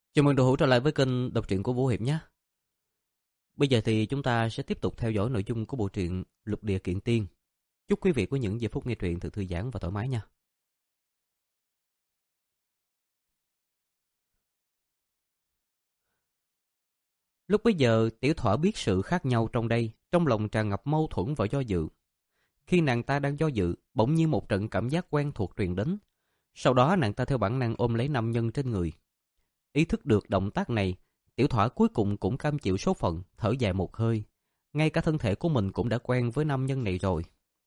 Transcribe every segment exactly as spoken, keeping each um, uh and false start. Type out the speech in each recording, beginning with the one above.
Chào mừng đồ hữu trở lại với kênh đọc truyện của Vũ Hiệp nhé. Bây giờ thì chúng ta sẽ tiếp tục theo dõi nội dung của bộ truyện Lục Địa Kiện Tiên. Chúc quý vị có những giây phút nghe truyện thật thư giãn và thoải mái nha. Lúc bấy giờ, Tiểu Thỏa biết sự khác nhau trong đây, trong lòng tràn ngập mâu thuẫn và do dự. Khi nàng ta đang do dự, bỗng nhiên một trận cảm giác quen thuộc truyền đến. Sau đó nàng ta theo bản năng ôm lấy nam nhân trên người. Ý thức được động tác này, Tiểu Thỏa cuối cùng cũng cam chịu số phận, thở dài một hơi. Ngay cả thân thể của mình cũng đã quen với nam nhân này rồi.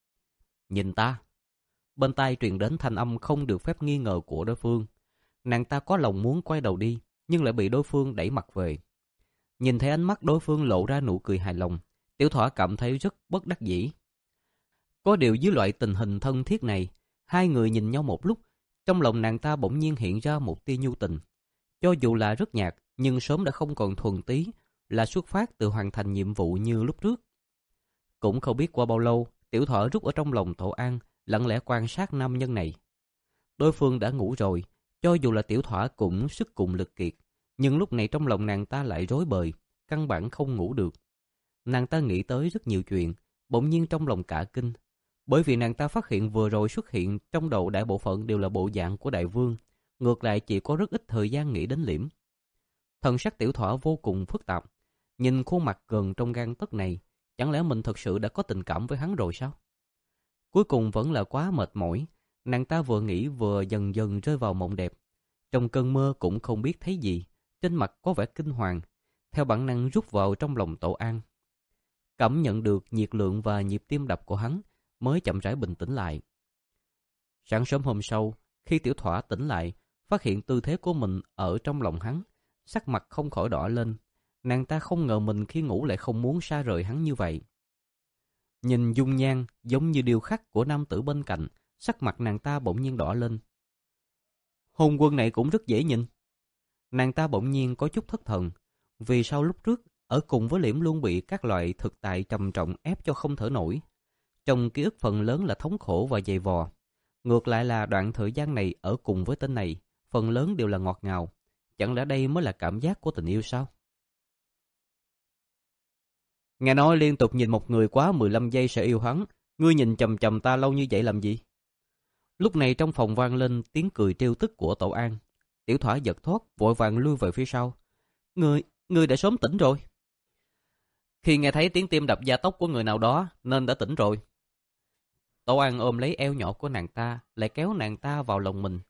Nhìn ta. Bên tai truyền đến thanh âm không được phép nghi ngờ của đối phương. Nàng ta có lòng muốn quay đầu đi, nhưng lại bị đối phương đẩy mặt về. Nhìn thấy ánh mắt đối phương lộ ra nụ cười hài lòng, Tiểu Thỏa cảm thấy rất bất đắc dĩ. Có điều dưới loại tình hình thân thiết này, hai người nhìn nhau một lúc, trong lòng nàng ta bỗng nhiên hiện ra một tia nhu tình. Cho dù là rất nhạt, nhưng sớm đã không còn thuần túy, là xuất phát từ hoàn thành nhiệm vụ như lúc trước. Cũng không biết qua bao lâu, Tiểu Thỏa rút ở trong lòng Tổ An, lặng lẽ quan sát nam nhân này. Đối phương đã ngủ rồi, cho dù là Tiểu Thỏa cũng sức cùng lực kiệt, nhưng lúc này trong lòng nàng ta lại rối bời, căn bản không ngủ được. Nàng ta nghĩ tới rất nhiều chuyện, bỗng nhiên trong lòng cả kinh. Bởi vì nàng ta phát hiện vừa rồi xuất hiện trong đầu đại bộ phận đều là bộ dạng của đại vương, ngược lại chỉ có rất ít thời gian nghĩ đến Liễm. Thần sắc Tiểu Thỏa vô cùng phức tạp, nhìn khuôn mặt gần trong gang tấc này, chẳng lẽ mình thật sự đã có tình cảm với hắn rồi sao? Cuối cùng vẫn là quá mệt mỏi, nàng ta vừa nghĩ vừa dần dần rơi vào mộng đẹp. Trong cơn mơ cũng không biết thấy gì, trên mặt có vẻ kinh hoàng, theo bản năng rút vào trong lòng Tổ An. Cảm nhận được nhiệt lượng và nhịp tim đập của hắn, mới chậm rãi bình tĩnh lại. Sáng sớm hôm sau, khi Tiểu Thỏa tỉnh lại, phát hiện tư thế của mình ở trong lòng hắn, sắc mặt không khỏi đỏ lên. Nàng ta không ngờ mình khi ngủ lại không muốn xa rời hắn như vậy. Nhìn dung nhan giống như điêu khắc của nam tử bên cạnh, sắc mặt nàng ta bỗng nhiên đỏ lên. Hôn quân này cũng rất dễ nhìn. Nàng ta bỗng nhiên có chút thất thần, vì sau lúc trước ở cùng với Liễm luôn bị các loại thực tại trầm trọng ép cho không thở nổi. Trong ký ức phần lớn là thống khổ và dày vò. Ngược lại là đoạn thời gian này ở cùng với tên này, phần lớn đều là ngọt ngào. Chẳng lẽ đây mới là cảm giác của tình yêu sao? Nghe nói liên tục nhìn một người quá mười lăm giây sẽ yêu hắn. Ngươi nhìn chầm chầm ta lâu như vậy làm gì? Lúc này trong phòng vang lên tiếng cười trêu tức của Tổ An. Tiểu Thỏa giật thoát, vội vàng lui về phía sau. Ngươi, ngươi đã sớm tỉnh rồi. Khi nghe thấy tiếng tim đập gia tốc của người nào đó nên đã tỉnh rồi. Tổ An ôm lấy eo nhỏ của nàng ta, lại kéo nàng ta vào lòng mình.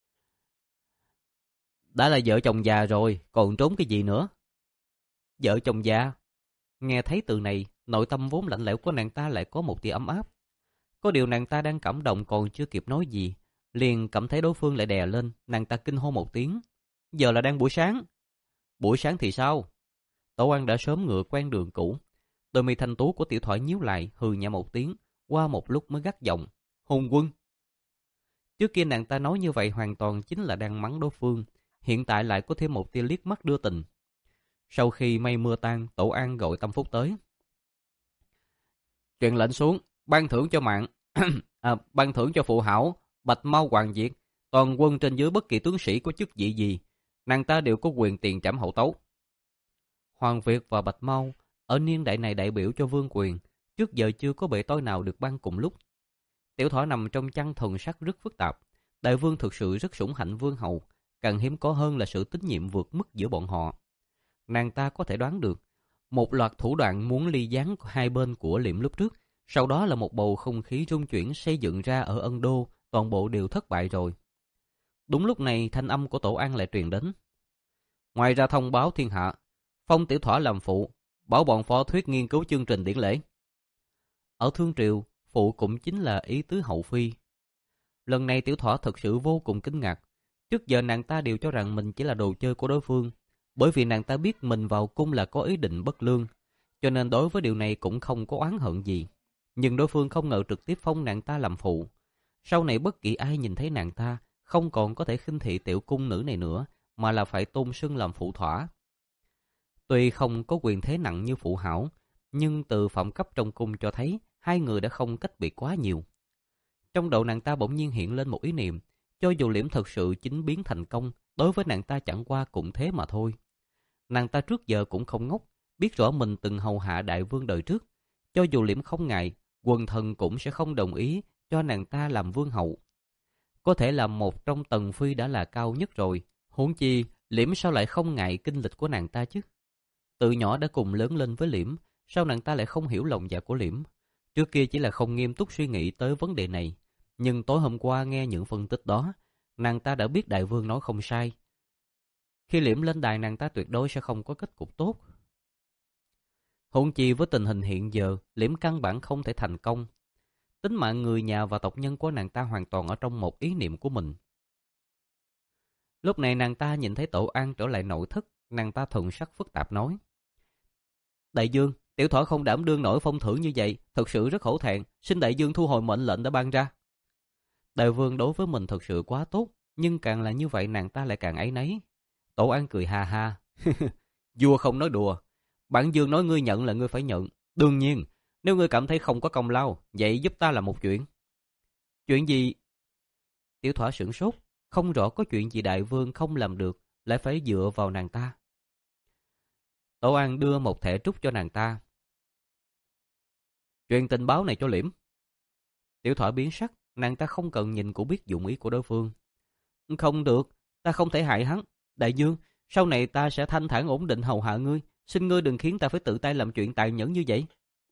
Đã là vợ chồng già rồi, còn trốn cái gì nữa? Vợ chồng già? Nghe thấy từ này, nội tâm vốn lạnh lẽo của nàng ta lại có một tia ấm áp. Có điều nàng ta đang cảm động còn chưa kịp nói gì, liền cảm thấy đối phương lại đè lên, nàng ta kinh hô một tiếng. Giờ là đang buổi sáng. Buổi sáng thì sao? Tổ An đã sớm ngựa quen đường cũ. Đôi mi thanh tú của Tiểu Thỏa nhíu lại, hừ nhẹ một tiếng, qua một lúc mới gắt giọng. Hôn quân. Trước kia nàng ta nói như vậy hoàn toàn chính là đang mắng đối phương, hiện tại lại có thêm một tia liếc mắt đưa tình. Sau khi mây mưa tan, Tổ An gọi Tâm Phúc tới. Truyền lệnh xuống, ban thưởng cho mạng, à, ban thưởng cho phụ hảo, Bạch Mau Hoàng Diệt, toàn quân trên dưới bất kỳ tướng sĩ có chức vị gì, nàng ta đều có quyền tiền trảm hậu tấu. Hoàng Việt và Bạch Mau ở niên đại này đại biểu cho vương quyền, trước giờ chưa có bệ tôi nào được ban cùng lúc. Tiểu Thỏa nằm trong chăn thần sắc rất phức tạp, đại vương thực sự rất sủng hạnh vương hậu, càng hiếm có hơn là sự tín nhiệm vượt mức giữa bọn họ. Nàng ta có thể đoán được, một loạt thủ đoạn muốn ly gián hai bên của Liễm lúc trước, sau đó là một bầu không khí rung chuyển xây dựng ra ở Ân Đô, toàn bộ đều thất bại rồi. Đúng lúc này thanh âm của Tổ An lại truyền đến. Ngoài ra thông báo thiên hạ, phong Tiểu Thỏa làm phụ, bảo bọn phó thuyết nghiên cứu chương trình điển lễ. Ở Thương Triều, phụ cũng chính là ý tứ hậu phi. Lần này Tiểu Thỏa thật sự vô cùng kinh ngạc. Trước giờ nàng ta đều cho rằng mình chỉ là đồ chơi của đối phương, bởi vì nàng ta biết mình vào cung là có ý định bất lương, cho nên đối với điều này cũng không có oán hận gì. Nhưng đối phương không ngờ trực tiếp phong nàng ta làm phụ. Sau này bất kỳ ai nhìn thấy nàng ta, không còn có thể khinh thị tiểu cung nữ này nữa, mà là phải tôn xưng làm phụ Thỏa. Tuy không có quyền thế nặng như phụ hảo, nhưng từ phẩm cấp trong cung cho thấy hai người đã không cách biệt quá nhiều. Trong đầu nàng ta bỗng nhiên hiện lên một ý niệm, cho dù Liễm thật sự chính biến thành công, đối với nàng ta chẳng qua cũng thế mà thôi. Nàng ta trước giờ cũng không ngốc, biết rõ mình từng hầu hạ đại vương đời trước. Cho dù Liễm không ngại, quần thần cũng sẽ không đồng ý cho nàng ta làm vương hậu. Có thể là một trong tần phi đã là cao nhất rồi, huống chi Liễm sao lại không ngại kinh lịch của nàng ta chứ? Từ nhỏ đã cùng lớn lên với Liễm, sao nàng ta lại không hiểu lòng dạ của Liễm? Trước kia chỉ là không nghiêm túc suy nghĩ tới vấn đề này, nhưng tối hôm qua nghe những phân tích đó, nàng ta đã biết đại vương nói không sai. Khi Liễm lên đài, nàng ta tuyệt đối sẽ không có kết cục tốt. Huống chi với tình hình hiện giờ, Liễm căn bản không thể thành công. Tính mạng người nhà và tộc nhân của nàng ta hoàn toàn ở trong một ý niệm của mình. Lúc này nàng ta nhìn thấy Tổ An trở lại nội thất, nàng ta thần sắc phức tạp nói: Đại dương, tiểu thỏ không đảm đương nổi phong thưởng như vậy, thật sự rất hổ thẹn, xin đại dương thu hồi mệnh lệnh đã ban ra. Đại vương đối với mình thật sự quá tốt, nhưng càng là như vậy nàng ta lại càng áy náy. Tổ An cười ha ha: Vua không nói đùa, bản dương nói ngươi nhận là ngươi phải nhận. Đương nhiên, nếu ngươi cảm thấy không có công lao, vậy giúp ta làm một chuyện. Chuyện gì? Tiểu thỏ sửng sốt, không rõ có chuyện gì đại vương không làm được, lại phải dựa vào nàng ta. Tổ An đưa một thẻ trúc cho nàng ta. Truyền tình báo này cho Liễm. Tiểu thỏ biến sắc, nàng ta không cần nhìn cũng biết dụng ý của đối phương. Không được, ta không thể hại hắn. Đại dương, sau này ta sẽ thanh thản ổn định hầu hạ ngươi, xin ngươi đừng khiến ta phải tự tay làm chuyện tàn nhẫn như vậy.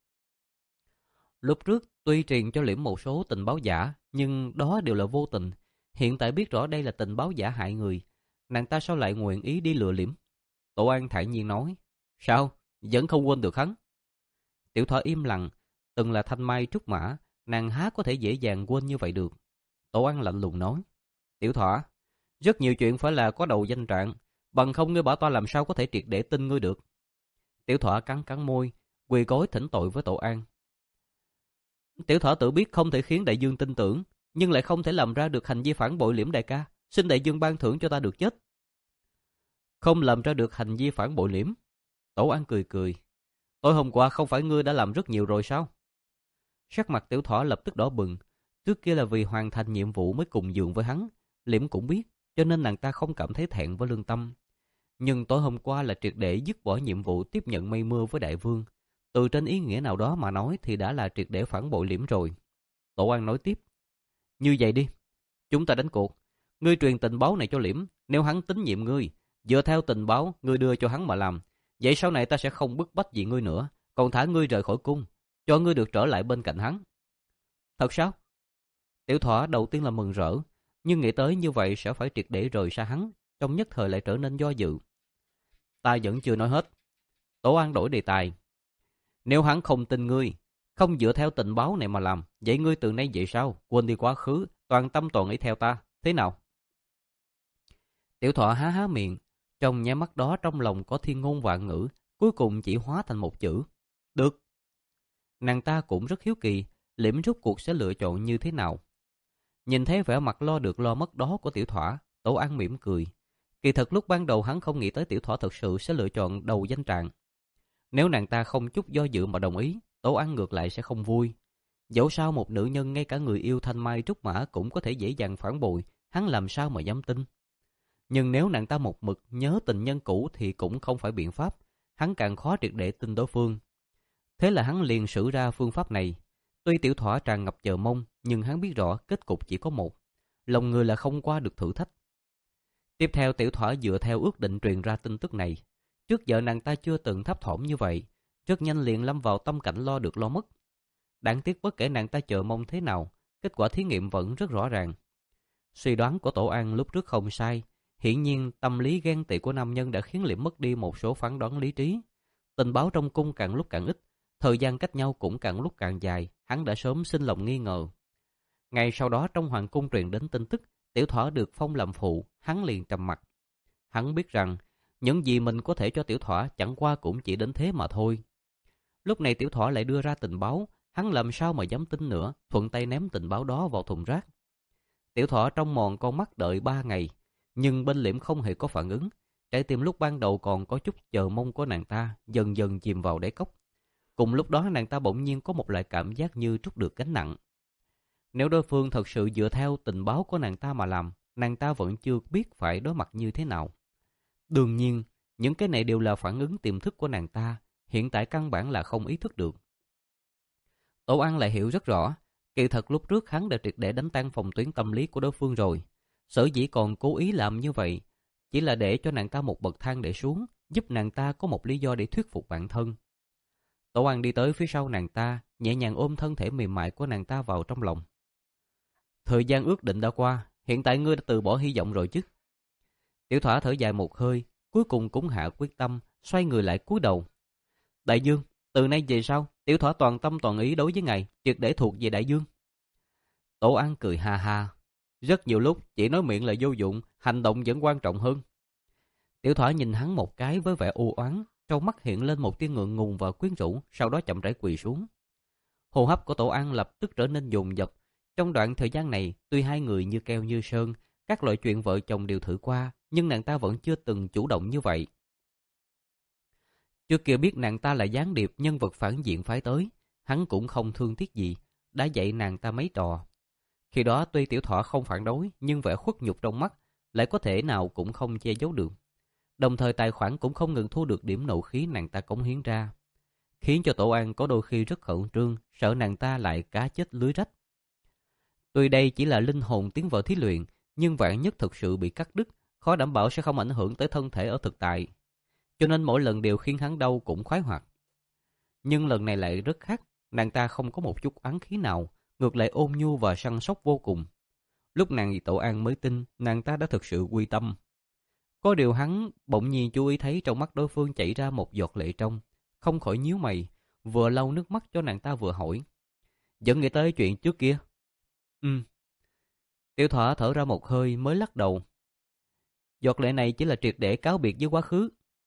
Lúc trước tuy truyền cho Liễm một số tình báo giả, nhưng đó đều là vô tình. Hiện tại biết rõ đây là tình báo giả hại người, nàng ta sao lại nguyện ý đi lừa Liễm? Tổ An thản nhiên nói: Sao, vẫn không quên được hắn? Tiểu thỏ im lặng, từng là thanh mai trúc mã, nàng há có thể dễ dàng quên như vậy được. Tổ An lạnh lùng nói: Tiểu thỏ, rất nhiều chuyện phải là có đầu danh trạng, bằng không ngươi bảo ta làm sao có thể triệt để tin ngươi được. Tiểu thỏ cắn cắn môi, quỳ gối thỉnh tội với Tổ An. Tiểu thỏ tự biết không thể khiến đại dương tin tưởng, nhưng lại không thể làm ra được hành vi phản bội Liễm đại ca, xin đại dương ban thưởng cho ta được chết. Không làm ra được hành vi phản bội Liễm? Tổ An cười cười: Tối hôm qua không phải ngươi đã làm rất nhiều rồi sao? Sắc mặt tiểu thỏ lập tức đỏ bừng. Trước kia là vì hoàn thành nhiệm vụ mới cùng giường với hắn, Liễm cũng biết, cho nên nàng ta không cảm thấy thẹn với lương tâm. Nhưng tối hôm qua là triệt để dứt bỏ nhiệm vụ tiếp nhận mây mưa với đại vương. Từ trên ý nghĩa nào đó mà nói thì đã là triệt để phản bội Liễm rồi. Tổ An nói tiếp: Như vậy đi, chúng ta đánh cuộc. Ngươi truyền tình báo này cho Liễm, nếu hắn tín nhiệm ngươi, dựa theo tình báo ngươi đưa cho hắn mà làm, vậy sau này ta sẽ không bức bách gì ngươi nữa, còn thả ngươi rời khỏi cung, cho ngươi được trở lại bên cạnh hắn. Thật sao? Tiểu thỏ đầu tiên là mừng rỡ, nhưng nghĩ tới như vậy sẽ phải triệt để rời xa hắn, trong nhất thời lại trở nên do dự. Ta vẫn chưa nói hết. Tổ An đổi đề tài: Nếu hắn không tin ngươi, không dựa theo tình báo này mà làm, vậy ngươi từ nay về sau quên đi quá khứ, toàn tâm toàn ý theo ta, thế nào? Tiểu thọ há há miệng, trong nháy mắt đó trong lòng có thiên ngôn vạn ngữ, cuối cùng chỉ hóa thành một chữ: được. Nàng ta cũng rất hiếu kỳ, Liễm rốt cuộc sẽ lựa chọn như thế nào. Nhìn thấy vẻ mặt lo được lo mất đó của tiểu thỏa, Tổ An mỉm cười. Kỳ thật lúc ban đầu hắn không nghĩ tới tiểu thỏa thật sự sẽ lựa chọn đầu danh trạng. Nếu nàng ta không chút do dự mà đồng ý, Tổ An ngược lại sẽ không vui. Dẫu sao một nữ nhân ngay cả người yêu thanh mai trúc mã cũng có thể dễ dàng phản bội, hắn làm sao mà dám tin. Nhưng nếu nàng ta một mực nhớ tình nhân cũ thì cũng không phải biện pháp, hắn càng khó triệt để tin đối phương. Thế là hắn liền sử ra phương pháp này. Tuy tiểu thỏa tràn ngập chờ mong, nhưng hắn biết rõ kết cục chỉ có một. Lòng người là không qua được thử thách. Tiếp theo tiểu thỏa dựa theo ước định truyền ra tin tức này. Trước giờ nàng ta chưa từng thấp thỏm như vậy, rất nhanh liền lâm vào tâm cảnh lo được lo mất. Đáng tiếc bất kể nàng ta chờ mong thế nào, kết quả thí nghiệm vẫn rất rõ ràng. Suy đoán của Tổ An lúc trước không sai. Hiển nhiên tâm lý ghen tị của nam nhân đã khiến Liễm mất đi một số phán đoán lý trí. Tình báo trong cung càng lúc càng ít, thời gian cách nhau cũng càng lúc càng dài, hắn đã sớm sinh lòng nghi ngờ. Ngày sau đó trong hoàng cung truyền đến tin tức tiểu thỏa được phong làm phụ, hắn liền trầm mặc. Hắn biết rằng những gì mình có thể cho tiểu thỏa chẳng qua cũng chỉ đến thế mà thôi. Lúc này tiểu thỏa lại đưa ra tình báo, hắn làm sao mà dám tin nữa, thuận tay ném tình báo đó vào thùng rác. Tiểu thỏa trong mòn con mắt đợi ba ngày, nhưng bên Liễm không hề có phản ứng. Trái tim lúc ban đầu còn có chút chờ mong của nàng ta dần dần chìm vào đáy cốc. Cùng lúc đó nàng ta bỗng nhiên có một loại cảm giác như trút được gánh nặng. Nếu đối phương thật sự dựa theo tình báo của nàng ta mà làm, nàng ta vẫn chưa biết phải đối mặt như thế nào. Đương nhiên, những cái này đều là phản ứng tiềm thức của nàng ta, hiện tại căn bản là không ý thức được. Tổ An lại hiểu rất rõ, kỳ thật lúc trước hắn đã triệt để đánh tan phòng tuyến tâm lý của đối phương rồi. Sở dĩ còn cố ý làm như vậy, chỉ là để cho nàng ta một bậc thang để xuống, giúp nàng ta có một lý do để thuyết phục bản thân. Tổ An đi tới phía sau nàng ta, nhẹ nhàng ôm thân thể mềm mại của nàng ta vào trong lòng. Thời gian ước định đã qua, hiện tại ngươi đã từ bỏ hy vọng rồi chứ? Tiểu Thỏa thở dài một hơi, cuối cùng cũng hạ quyết tâm, xoay người lại cúi đầu. Đại Dương, từ nay về sau, Tiểu Thỏa toàn tâm toàn ý đối với ngài, triệt để thuộc về Đại Dương. Tổ An cười ha ha. Rất nhiều lúc chỉ nói miệng là vô dụng, hành động vẫn quan trọng hơn. Tiểu Thỏa nhìn hắn một cái với vẻ u oán, trong mắt hiện lên một tia ngượng ngùng và quyến rũ, sau đó chậm rãi quỳ xuống. Hô hấp của Tổ An lập tức trở nên dồn dập. Trong đoạn thời gian này, tuy hai người như keo như sơn, các loại chuyện vợ chồng đều thử qua, nhưng nàng ta vẫn chưa từng chủ động như vậy. Trước kia biết nàng ta là gián điệp nhân vật phản diện phái tới, hắn cũng không thương tiếc gì, đã dạy nàng ta mấy trò. Khi đó tuy Tiểu Thỏa không phản đối, nhưng vẻ khuất nhục trong mắt lại có thể nào cũng không che giấu được. Đồng thời tài khoản cũng không ngừng thu được điểm nộ khí nàng ta cống hiến ra, khiến cho Tổ An có đôi khi rất khẩn trương, sợ nàng ta lại cá chết lưới rách. Tuy đây chỉ là linh hồn tiến vào thí luyện, nhưng vạn nhất thực sự bị cắt đứt, khó đảm bảo sẽ không ảnh hưởng tới thân thể ở thực tại. Cho nên mỗi lần đều khiến hắn đau cũng khoái hoạt. Nhưng lần này lại rất khác, nàng ta không có một chút oán khí nào, ngược lại ôn nhu và săn sóc vô cùng. Lúc nàng Tổ An mới tin, nàng ta đã thực sự quy tâm. Có điều hắn bỗng nhiên chú ý thấy trong mắt đối phương chảy ra một giọt lệ trong, không khỏi nhíu mày, vừa lau nước mắt cho nàng ta vừa hỏi. Vẫn nghĩ tới chuyện trước kia? Ừ. Tiểu Thỏa thở ra một hơi mới lắc đầu. Giọt lệ này chỉ là triệt để cáo biệt với quá khứ.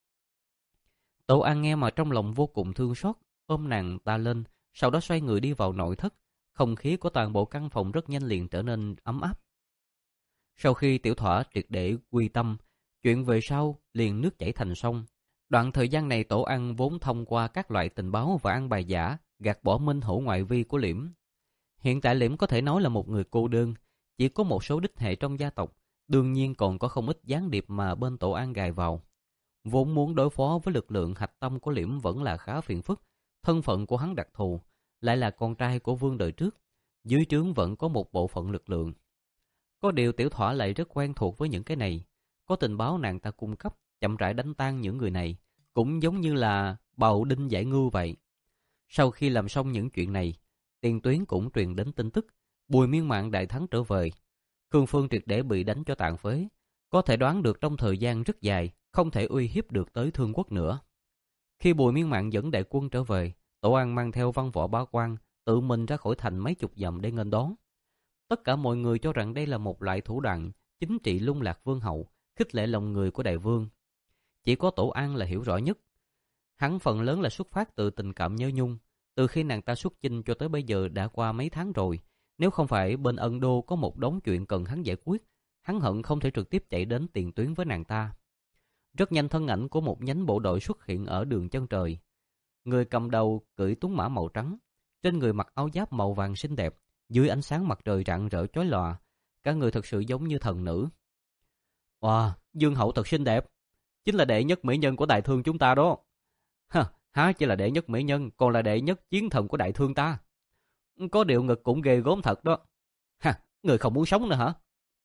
Tổ An nghe mà trong lòng vô cùng thương xót, ôm nàng ta lên, sau đó xoay người đi vào nội thất. Không khí của toàn bộ căn phòng rất nhanh liền trở nên ấm áp. Sau khi Tiểu Thỏa triệt để quy tâm, chuyện về sau liền nước chảy thành sông. Đoạn thời gian này Tổ An vốn thông qua các loại tình báo và ăn bài giả, gạt bỏ minh hữu ngoại vi của Liễm. Hiện tại Liễm có thể nói là một người cô đơn, chỉ có một số đích hệ trong gia tộc, đương nhiên còn có không ít gián điệp mà bên Tổ An gài vào. Vốn muốn đối phó với lực lượng hạch tâm của Liễm vẫn là khá phiền phức, thân phận của hắn đặc thù, lại là con trai của vương đời trước, dưới trướng vẫn có một bộ phận lực lượng. Có điều Tiểu Thỏa lại rất quen thuộc với những cái này, có tình báo nàng ta cung cấp, chậm rãi đánh tan những người này, cũng giống như là bào đinh giải ngưu vậy. Sau khi làm xong những chuyện này, tiền tuyến cũng truyền đến tin tức, Bùi Miên Mạn đại thắng trở về. Khương Phương triệt để bị đánh cho tàn phế, có thể đoán được trong thời gian rất dài, không thể uy hiếp được tới Thương Quốc nữa. Khi Bùi Miên Mạn dẫn đại quân trở về, Tổ An mang theo văn võ bá quan, tự mình ra khỏi thành mấy chục dặm để nghênh đón. Tất cả mọi người cho rằng đây là một loại thủ đoạn chính trị lung lạc vương hậu, khích lệ lòng người của đại vương. Chỉ có Tổ An là hiểu rõ nhất. Hắn phần lớn là xuất phát từ tình cảm nhớ nhung. Từ khi nàng ta xuất chinh cho tới bây giờ đã qua mấy tháng rồi. Nếu không phải bên Ân Đô có một đống chuyện cần hắn giải quyết, hắn hận không thể trực tiếp chạy đến tiền tuyến với nàng ta. Rất nhanh thân ảnh của một nhánh bộ đội xuất hiện ở đường chân trời. Người cầm đầu cưỡi tuấn mã màu trắng, trên người mặc áo giáp màu vàng xinh đẹp, dưới ánh sáng mặt trời rạng rỡ chói lòa, cả người thật sự giống như thần nữ. Wow, Dương hậu thật xinh đẹp, chính là đệ nhất mỹ nhân của đại thương chúng ta đó. Hả, há chỉ là đệ nhất mỹ nhân, còn là đệ nhất chiến thần của đại thương ta. Có điều ngực cũng ghê gớm thật đó. Ha, người không muốn sống nữa hả?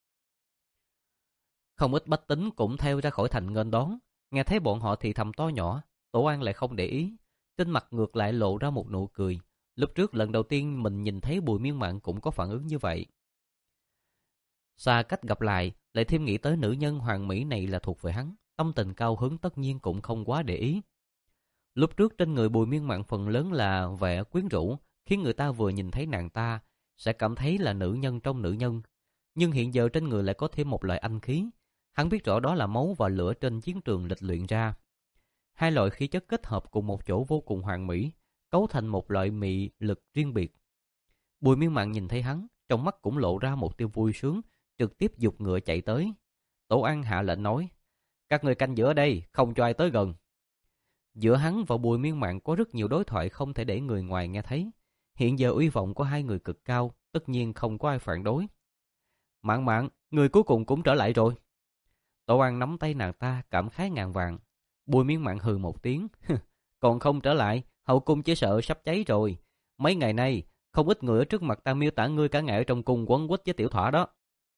Không ít bách tính cũng theo ra khỏi thành nghênh đón, nghe thấy bọn họ thì thầm to nhỏ. Tổ An lại không để ý, trên mặt ngược lại lộ ra một nụ cười. Lúc trước lần đầu tiên mình nhìn thấy Bùi Miên Mạn cũng có phản ứng như vậy. Xa cách gặp lại, lại thêm nghĩ tới nữ nhân hoàng mỹ này là thuộc về hắn, tâm tình cao hứng tất nhiên cũng không quá để ý. Lúc trước trên người Bùi Miên Mạn phần lớn là vẻ quyến rũ, khiến người ta vừa nhìn thấy nàng ta sẽ cảm thấy là nữ nhân trong nữ nhân. Nhưng hiện giờ trên người lại có thêm một loại anh khí. Hắn biết rõ đó là máu và lửa trên chiến trường lịch luyện ra. Hai loại khí chất kết hợp cùng một chỗ vô cùng hoàn mỹ, cấu thành một loại mị lực riêng biệt. Bùi Miên Mạn nhìn thấy hắn, trong mắt cũng lộ ra một tia vui sướng, trực tiếp giục ngựa chạy tới. Tổ An hạ lệnh nói, các người canh giữ ở đây, không cho ai tới gần. Giữa hắn và Bùi Miên Mạn có rất nhiều đối thoại không thể để người ngoài nghe thấy. Hiện giờ uy vọng của hai người cực cao, tất nhiên không có ai phản đối. Mạn Mạn, người cuối cùng cũng trở lại rồi. Tổ An nắm tay nàng ta cảm khái ngàn vàng. Bùi Miên Mạn hừ một tiếng. Còn không trở lại, hậu cung chỉ sợ sắp cháy rồi. Mấy ngày nay, không ít người ở trước mặt ta miêu tả ngươi cả ngày ở trong cung quấn quýt với tiểu thỏa đó.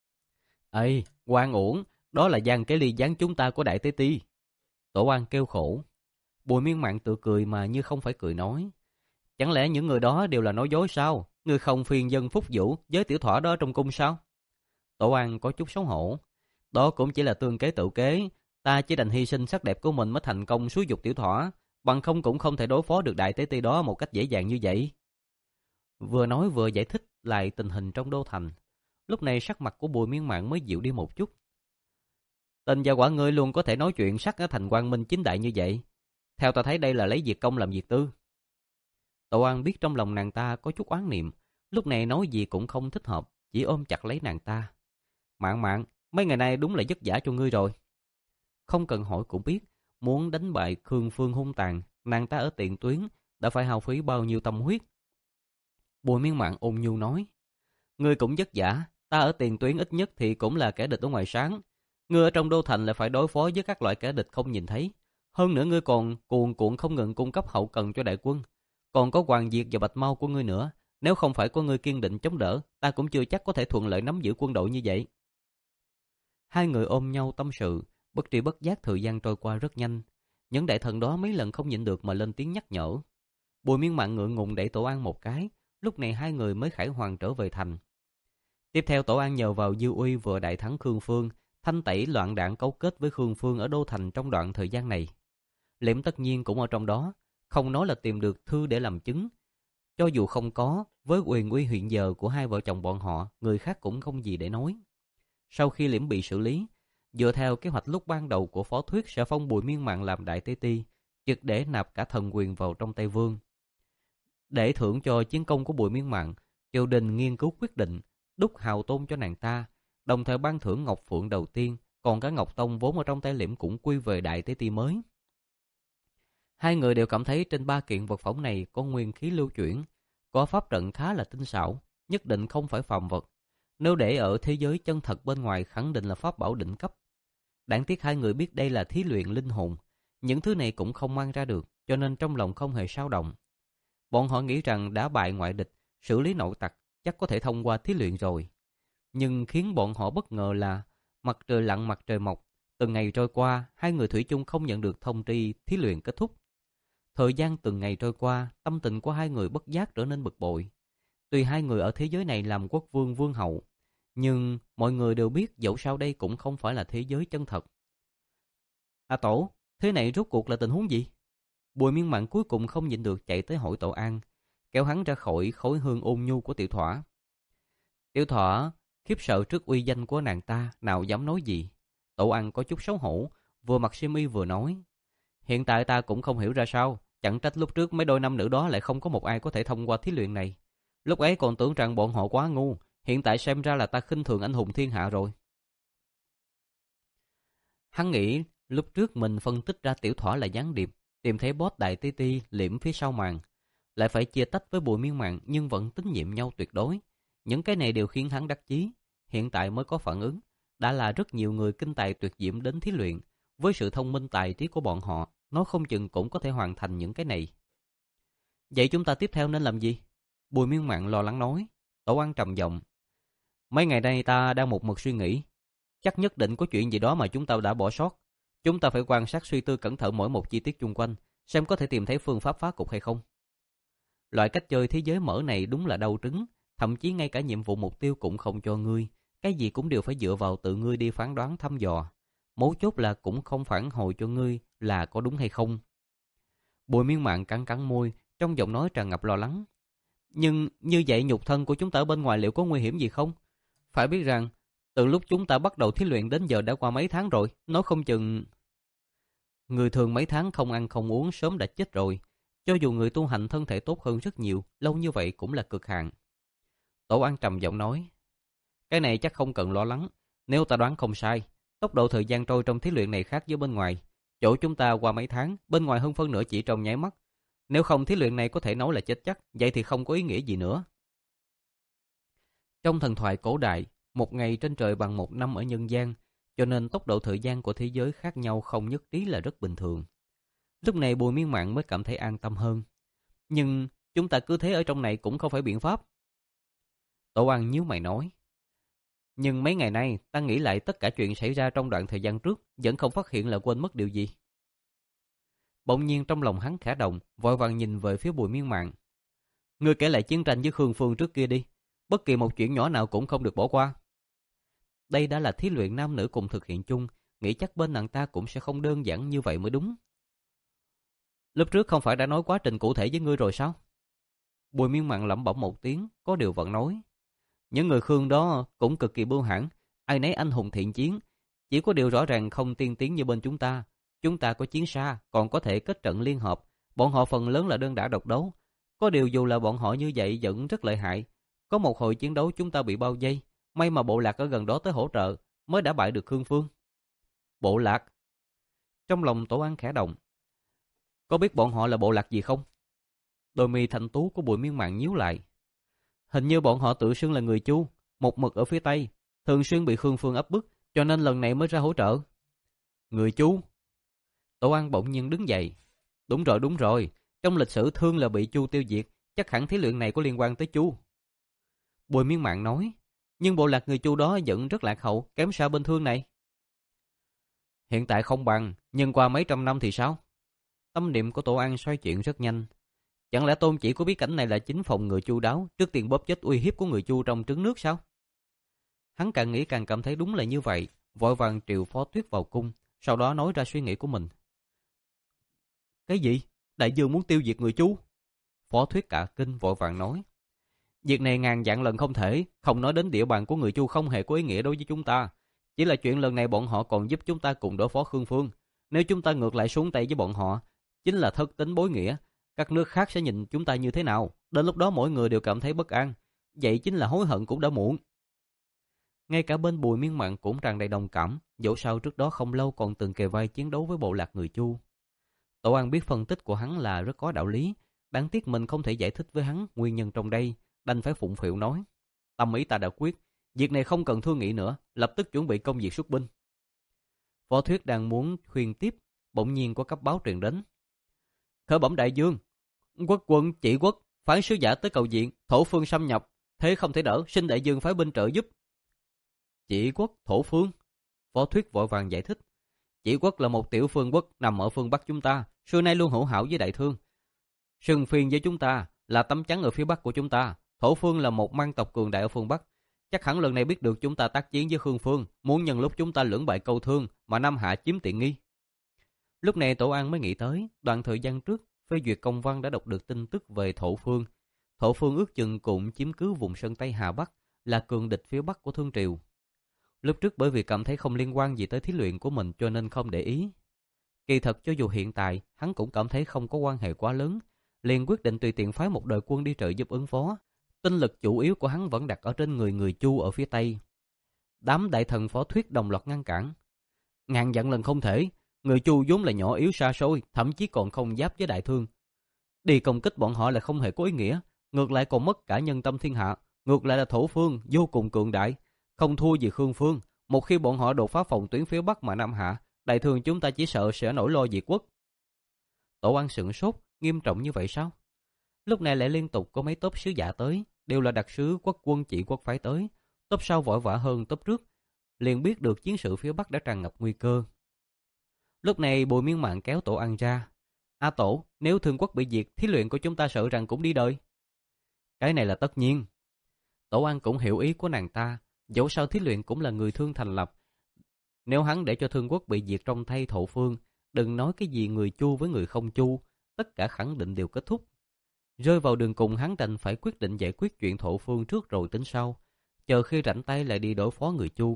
Ê, Quan Uổng, đó là Giang cái ly gián chúng ta của Đại Tế Ti. Tổ An kêu khổ. Bùi Miên Mạn tự cười mà như không phải cười nói. Chẳng lẽ những người đó đều là nói dối sao? Ngươi không phiền dân phúc vũ với tiểu thỏa đó trong cung sao? Tổ An có chút xấu hổ. Đó cũng chỉ là tương kế tự kế. Ta chỉ đành hy sinh sắc đẹp của mình mới thành công xúi dục tiểu thỏa. Bằng không cũng không thể đối phó được Đại Tế Ti đó một cách dễ dàng như vậy. Vừa nói vừa giải thích lại tình hình trong đô thành. Lúc này sắc mặt của Bùi Miên Mạn mới dịu đi một chút. Tình và quả ngươi luôn có thể nói chuyện sắc ở thành quang minh chính đại như vậy. Theo ta thấy đây là lấy việc công làm việc tư. Tổ An biết trong lòng nàng ta có chút oán niệm. Lúc này nói gì cũng không thích hợp. Chỉ ôm chặt lấy nàng ta. Mạn Mạn, mấy ngày nay đúng là vất vả cho ngươi rồi. Không cần hỏi cũng biết. Muốn đánh bại Khương Phương hung tàn, nàng ta ở Tiền Tuyến đã phải hao phí bao nhiêu tâm huyết. Bùi Miên Mạn ôn nhu nói. Ngươi cũng vất vả. Ta ở Tiền Tuyến ít nhất thì cũng là kẻ địch ở ngoài sáng. Ngươi ở trong đô thành lại phải đối phó với các loại kẻ địch không nhìn thấy. Hơn nữa ngươi còn cuồn cuộn không ngừng cung cấp hậu cần cho đại quân. Còn có Hoàng Diệt và Bạch Mau của ngươi nữa. Nếu không phải có ngươi kiên định chống đỡ, ta cũng chưa chắc có thể thuận lợi nắm giữ quân đội như vậy. Hai người ôm nhau tâm sự, bất tri bất giác thời gian trôi qua rất nhanh. Những đại thần đó mấy lần không nhịn được mà lên tiếng nhắc nhở. Bùi Miên Mạn ngượng ngùng đẩy Tổ An một cái, lúc này hai người mới khải hoàn trở về thành. Tiếp theo Tổ An nhờ vào Dư Uy vừa đại thắng Khương Phương, thanh tẩy loạn đảng cấu kết với Khương Phương ở đô thành trong đoạn thời gian này. Liễm tất nhiên cũng ở trong đó, không nói là tìm được thư để làm chứng. Cho dù không có, với quyền uy hiện giờ của hai vợ chồng bọn họ, người khác cũng không gì để nói. Sau khi Liễm bị xử lý, dựa theo kế hoạch lúc ban đầu của Phó Thuyết sẽ phong Bùi Miên Mạn làm Đại Tế Ti, trực để nạp cả thần quyền vào trong tay Vương. Để thưởng cho chiến công của Bùi Miên Mạn, triều đình nghiên cứu quyết định đúc hào tôn cho nàng ta, đồng thời ban thưởng Ngọc Phượng đầu tiên, còn cả Ngọc Tông vốn ở trong tay Liễm cũng quy về Đại Tế Ti mới. Hai người đều cảm thấy trên ba kiện vật phẩm này có nguyên khí lưu chuyển, có pháp trận khá là tinh xảo, nhất định không phải phàm vật. Nếu để ở thế giới chân thật bên ngoài khẳng định là pháp bảo đỉnh cấp. Đáng tiếc hai người biết đây là thí luyện linh hồn, những thứ này cũng không mang ra được, cho nên trong lòng không hề sao động. Bọn họ nghĩ rằng đã bại ngoại địch, xử lý nội tặc, chắc có thể thông qua thí luyện rồi. Nhưng khiến bọn họ bất ngờ là mặt trời lặn mặt trời mọc, từng ngày trôi qua, hai người thủy chung không nhận được thông tri thí luyện kết thúc. Thời gian từng ngày trôi qua, tâm tình của hai người bất giác trở nên bực bội. Tuy hai người ở thế giới này làm quốc vương vương hậu, nhưng mọi người đều biết dẫu sao đây cũng không phải là thế giới chân thật. À Tổ, thế này rốt cuộc là tình huống gì? Bùi Miên Mạn cuối cùng không nhịn được chạy tới hỏi Tổ An, kéo hắn ra khỏi khối hương ôn nhu của Tiểu Thỏa. Tiểu Thỏa khiếp sợ trước uy danh của nàng ta, nào dám nói gì. Tổ An có chút xấu hổ, vừa mặc xiêm y vừa nói. Hiện tại ta cũng không hiểu ra sao, chẳng trách lúc trước mấy đôi nam nữ đó lại không có một ai có thể thông qua thí luyện này. Lúc ấy còn tưởng rằng bọn họ quá ngu, hiện tại xem ra là ta khinh thường anh hùng thiên hạ rồi. Hắn nghĩ lúc trước mình phân tích ra Tiểu Thỏa là gián điệp, tìm thấy boss Đại Tế Ti liễm phía sau màn, lại phải chia tách với Bùi Miên Mạn nhưng vẫn tín nhiệm nhau tuyệt đối. Những cái này đều khiến hắn đắc chí, hiện tại mới có phản ứng. Đã là rất nhiều người kinh tài tuyệt diễm đến thí luyện, với sự thông minh tài trí của bọn họ, nó không chừng cũng có thể hoàn thành những cái này. Vậy chúng ta tiếp theo nên làm gì? Bùi Miên Mạn lo lắng nói. Tổ An trầm giọng. Mấy ngày nay ta đang một mực suy nghĩ, chắc nhất định có chuyện gì đó mà chúng ta đã bỏ sót. Chúng ta phải quan sát suy tư cẩn thận mỗi một chi tiết chung quanh, xem có thể tìm thấy phương pháp phá cục hay không. Loại cách chơi thế giới mở này đúng là đau trứng, thậm chí ngay cả nhiệm vụ mục tiêu cũng không cho ngươi, cái gì cũng đều phải dựa vào tự ngươi đi phán đoán thăm dò. Mấu chốt là cũng không phản hồi cho ngươi là có đúng hay không. Bùi Miên Mạn cắn cắn môi, trong giọng nói tràn ngập lo lắng. Nhưng như vậy nhục thân của chúng ta ở bên ngoài liệu có nguy hiểm gì không? Phải biết rằng, từ lúc chúng ta bắt đầu thí luyện đến giờ đã qua mấy tháng rồi, nó không chừng... Người thường mấy tháng không ăn không uống sớm đã chết rồi. Cho dù người tu hành thân thể tốt hơn rất nhiều, lâu như vậy cũng là cực hạn. Tổ An trầm giọng nói. Cái này chắc không cần lo lắng. Nếu ta đoán không sai, tốc độ thời gian trôi trong thí luyện này khác với bên ngoài. Chỗ chúng ta qua mấy tháng, bên ngoài hơn phân nửa chỉ trong nháy mắt. Nếu không thí luyện này có thể nói là chết chắc, vậy thì không có ý nghĩa gì nữa. Trong thần thoại cổ đại, Một ngày trên trời bằng một năm ở nhân gian, cho nên tốc độ thời gian của thế giới khác nhau không nhất trí là rất bình thường. Lúc này Bùi Miên Mạn mới cảm thấy an tâm hơn. Nhưng chúng ta cứ thế ở trong này cũng không phải biện pháp. Tổ Ăn nhíu mày nói. Nhưng mấy ngày nay ta nghĩ lại tất cả chuyện xảy ra trong đoạn thời gian trước, vẫn không phát hiện là quên mất điều gì. Bỗng nhiên trong lòng hắn khẽ động, vội vàng nhìn về phía Bùi Miên Mạn. Ngươi kể lại chiến tranh với Khương Phương trước kia đi, bất kỳ một chuyện nhỏ nào cũng không được bỏ qua. Đây đã là thí luyện nam nữ cùng thực hiện chung, nghĩ chắc bên nàng ta cũng sẽ không đơn giản như vậy mới đúng. Lúc trước không phải đã nói quá trình cụ thể với ngươi rồi sao? Bùi Miên Mạn lẩm bẩm một tiếng, có điều vẫn nói. Những người Khương đó cũng cực kỳ bưu hãn, ai nấy anh hùng thiện chiến. Chỉ có điều rõ ràng không tiên tiến như bên chúng ta. Chúng ta có chiến xa, còn có thể kết trận liên hợp. Bọn họ phần lớn là đơn đả độc đấu. Có điều dù là bọn họ như vậy vẫn rất lợi hại. Có một hồi chiến đấu chúng ta bị bao vây. May mà bộ lạc ở gần đó tới hỗ trợ, mới đã bại được Khương Phương. Bộ lạc? Trong lòng Tổ An khẽ động. Có biết bọn họ là bộ lạc gì không? Đôi mi thanh tú của Bùi Miên Mạn nhíu lại. Hình như bọn họ tự xưng là người Chu, một mực ở phía Tây, thường xuyên bị Khương Phương áp bức, cho nên lần này mới ra hỗ trợ. Người Chu? Tổ An bỗng nhiên đứng dậy. Đúng rồi, đúng rồi, trong lịch sử Thương là bị Chu tiêu diệt, chắc hẳn thí luyện này có liên quan tới Chu. Bùi Miên Mạn nói, nhưng bộ lạc người Chu đó vẫn rất lạc hậu, kém xa bên Thương này. Hiện tại không bằng, nhưng qua mấy trăm năm thì sao? Tâm niệm của Tổ An xoay chuyển rất nhanh. Chẳng lẽ Tôn chỉ có biết cảnh này là chính phòng người Chu đáo trước tiên bóp chết uy hiếp của người Chu trong trứng nước sao? Hắn càng nghĩ càng cảm thấy đúng là như vậy, vội vàng triệu Phó Thuyết vào cung, sau đó nói ra suy nghĩ của mình. Cái gì? Đại dương muốn tiêu diệt người Chu? Phó Thuyết cả kinh vội vàng nói. Việc này ngàn vạn lần không thể, không nói đến địa bàn của người Chu không hề có ý nghĩa đối với chúng ta. Chỉ là chuyện lần này bọn họ còn giúp chúng ta cùng đối phó Khương Phương. Nếu chúng ta ngược lại xuống tay với bọn họ, chính là thất tính bối nghĩa. Các nước khác sẽ nhìn chúng ta như thế nào? Đến lúc đó mỗi người đều cảm thấy bất an. Vậy chính là hối hận cũng đã muộn. Ngay cả bên Bùi Miên Mạn cũng tràn đầy đồng cảm, dẫu sao trước đó không lâu còn từng kề vai chiến đấu với bộ lạc người Chu. Tổ An biết phân tích của hắn là rất có đạo lý, đáng tiếc mình không thể giải thích với hắn nguyên nhân trong đây, đành phải phụng phịu nói. Tâm ý ta đã quyết, việc này không cần thương nghị nữa, lập tức chuẩn bị công việc xuất binh. Phó Thuyết đang muốn khuyên tiếp, bỗng nhiên có cấp báo truyền đến. Khởi bẩm đại dương, quốc quân Chỉ Quốc phái sứ giả tới cầu viện, thổ phương xâm nhập, thế không thể đỡ, xin đại dương phái binh trợ giúp. Chỉ Quốc, thổ phương? Phó Thuyết vội vàng giải thích. Chỉ Quốc là một tiểu phương quốc nằm ở phương Bắc chúng ta, xưa nay luôn hữu hảo với đại thương. Sừng phiền với chúng ta là tấm chắn ở phía Bắc của chúng ta. Thổ phương là một mang tộc cường đại ở phương Bắc. Chắc hẳn lần này biết được chúng ta tác chiến với Khương Phương, muốn nhân lúc chúng ta lưỡng bại câu thương mà Nam Hạ chiếm tiện nghi. Lúc này Tổ An mới nghĩ tới, đoạn thời gian trước, phê duyệt công văn đã đọc được tin tức về Thổ Phương. Thổ Phương ước chừng cũng chiếm cứ vùng Sơn Tây Hà Bắc, là cường địch phía Bắc của Thương Triều. Lúc trước bởi vì cảm thấy không liên quan gì tới thí luyện của mình cho nên không để ý. Kỳ thật cho dù hiện tại, hắn cũng cảm thấy không có quan hệ quá lớn, liền quyết định tùy tiện phái một đội quân đi trợ giúp ứng phó. Tinh lực chủ yếu của hắn vẫn đặt ở trên người người Chu ở phía Tây. Đám đại thần Phó Thuyết đồng loạt ngăn cản. Ngàn dặn lần không thể, người Chu vốn là nhỏ yếu xa xôi, thậm chí còn không giáp với đại thương. Đi công kích bọn họ là không hề có ý nghĩa, ngược lại còn mất cả nhân tâm thiên hạ. Ngược lại là Thổ Phương vô cùng cường đại, không thua gì Khương Phương. Một khi bọn họ đột phá phòng tuyến phía Bắc mà Nam Hạ, đại thương chúng ta chỉ sợ sẽ nổi lo diệt quốc. Tổ An sửng sốt, nghiêm trọng như vậy sao? Lúc này lại liên tục có mấy tốp sứ giả tới, đều là đặc sứ quốc quân Chỉ Quốc phái tới. Tốp sau vội vã hơn tốp trước, liền biết được chiến sự phía Bắc đã tràn ngập nguy cơ. Lúc này Bùi Miên Mạn kéo Tổ An ra. A Tổ, nếu Thương Quốc bị diệt, thí luyện của chúng ta sợ rằng cũng đi đời. Cái này là tất nhiên. Tổ An cũng hiểu ý của nàng ta, dẫu sao thí luyện cũng là người Thương thành lập. Nếu hắn để cho Thương Quốc bị diệt trong tay Thổ Phương, đừng nói cái gì người Chu với người không Chu, tất cả khẳng định đều kết thúc. Rơi vào đường cùng, hắn đành phải quyết định giải quyết chuyện Thổ Phương trước rồi tính sau, chờ khi rảnh tay lại đi đối phó người Chu.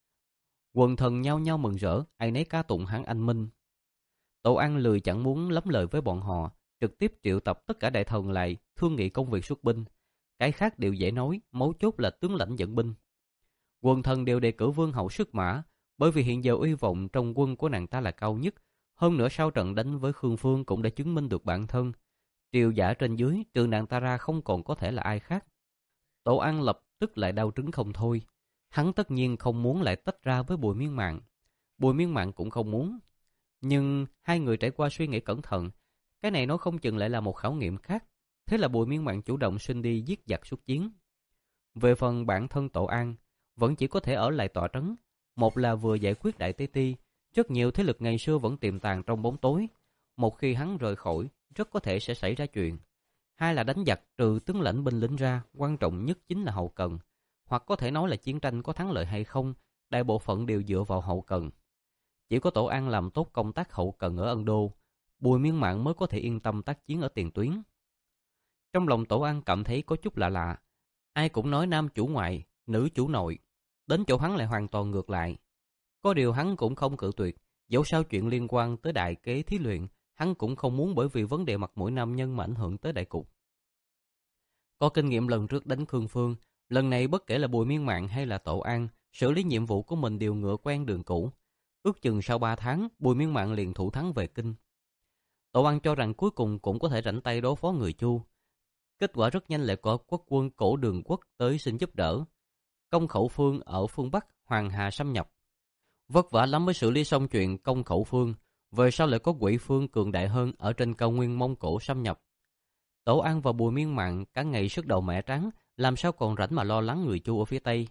Quần thần nhao nhao mừng rỡ, ai nấy ca tụng hắn anh minh. Tổ An lười chẳng muốn lắm lời với bọn họ, trực tiếp triệu tập tất cả đại thần lại thương nghị công việc xuất binh. Cái khác đều dễ nói, mấu chốt là tướng lãnh dẫn binh. Quần thần đều đề cử Vương hậu xuất mã, bởi vì hiện giờ uy vọng trong quân của nàng ta là cao nhất. Hơn nữa sau trận đánh với Khương Phương cũng đã chứng minh được bản thân. Triều giả trên dưới, trừ nàng ta ra không còn có thể là ai khác. Tổ An lập tức lại đau trứng không thôi. Hắn tất nhiên không muốn lại tách ra với Bùi Miên Mạn. Bùi Miên Mạn cũng không muốn. Nhưng hai người trải qua suy nghĩ cẩn thận, cái này nó không chừng lại là một khảo nghiệm khác. Thế là Bùi Miên Mạn chủ động xin đi giết giặc xuất chiến. Về phần bản thân Tổ An, vẫn chỉ có thể ở lại tọa trấn. Một là vừa giải quyết Đại Tế Ti, rất nhiều thế lực ngày xưa vẫn tiềm tàng trong bóng tối. Một khi hắn rời khỏi, rất có thể sẽ xảy ra chuyện. Hai là đánh giặc trừ tướng lãnh binh lính ra, quan trọng nhất chính là hậu cần. Hoặc có thể nói là chiến tranh có thắng lợi hay không, đại bộ phận đều dựa vào hậu cần. Chỉ có Tổ An làm tốt công tác hậu cần ở Ân Đô, Bùi Miên Mạn mới có thể yên tâm tác chiến ở tiền tuyến. Trong lòng Tổ An cảm thấy có chút lạ lạ. Ai cũng nói nam chủ ngoại, nữ chủ nội. Đến chỗ hắn lại hoàn toàn ngược lại. Có điều hắn cũng không cự tuyệt. Dẫu sao chuyện liên quan tới đại kế thí luyện, hắn cũng không muốn bởi vì vấn đề mặt mũi nam nhân mà ảnh hưởng tới đại cục. Có kinh nghiệm lần trước đánh Khương Phương, lần này bất kể là Bùi Miên Mạn hay là Tổ An, xử lý nhiệm vụ của mình đều ngựa quen đường cũ. Ước chừng sau ba tháng, Bùi Miên Mạn liền thủ thắng về kinh. Tổ An cho rằng cuối cùng cũng có thể rảnh tay đối phó người Chu. Kết quả rất nhanh lại có quốc quân Cổ Đường Quốc tới xin giúp đỡ. Công Khẩu Phương ở phương Bắc Hoàng Hà xâm nhập. Vất vả lắm mới xử lý xong chuyện Công Khẩu Phương, về sau lại có Quỷ Phương cường đại hơn ở trên cao nguyên Mông Cổ xâm nhập. Tổ An và Bùi Miên Mạn cả ngày sức đầu mẻ trắng, làm sao còn rảnh mà lo lắng người Chu ở phía Tây.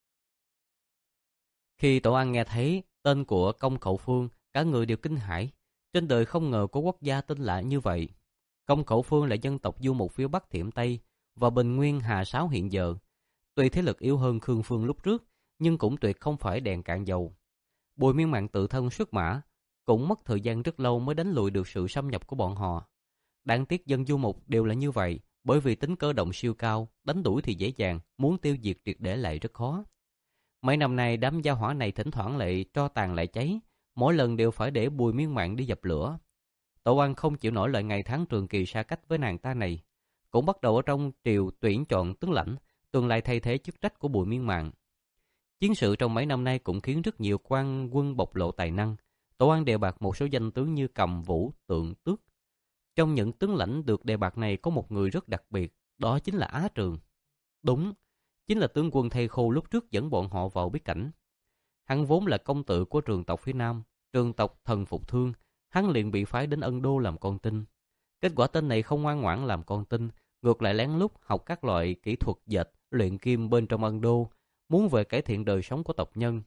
Khi Tổ An nghe thấy tên của Công Khẩu Phương, cả người đều kinh hãi. Trên đời không ngờ có quốc gia tên lạ như vậy. Công Khẩu Phương là dân tộc du mục phía Bắc Thiểm Tây và Bình Nguyên Hà Sáo hiện giờ. Tuy thế lực yếu hơn Khương Phương lúc trước, nhưng cũng tuyệt không phải đèn cạn dầu. Bùi Miên Mạn tự thân xuất mã, cũng mất thời gian rất lâu mới đánh lùi được sự xâm nhập của bọn họ. Đáng tiếc dân du mục đều là như vậy, bởi vì tính cơ động siêu cao, đánh đuổi thì dễ dàng, muốn tiêu diệt triệt để lại rất khó. Mấy năm nay đám gia hỏa này thỉnh thoảng lại tro tàn lại cháy, mỗi lần đều phải để Bùi Miên Mạn đi dập lửa. Tổ An không chịu nổi lại ngày tháng trường kỳ xa cách với nàng ta này, cũng bắt đầu ở trong triều tuyển chọn tướng lãnh, tuần lại thay thế chức trách của Bùi Miên Mạn. Chiến sự trong mấy năm nay cũng khiến rất nhiều quan quân bộc lộ tài năng. Tổ An đề bạt một số danh tướng như Cầm, Vũ, Tượng, Tước. Trong những tướng lãnh được đề bạt này có một người rất đặc biệt, đó chính là Á Trường. Đúng, chính là tướng quân Thây Khô lúc trước dẫn bọn họ vào bí cảnh. Hắn vốn là công tử của trường tộc phía Nam, trường tộc Thần Phục Thương, hắn liền bị phái đến Ân Đô làm con tin. Kết quả tên này không ngoan ngoãn làm con tin, ngược lại lén lút học các loại kỹ thuật dệt, luyện kim bên trong Ân Đô, muốn về cải thiện đời sống của tộc nhân.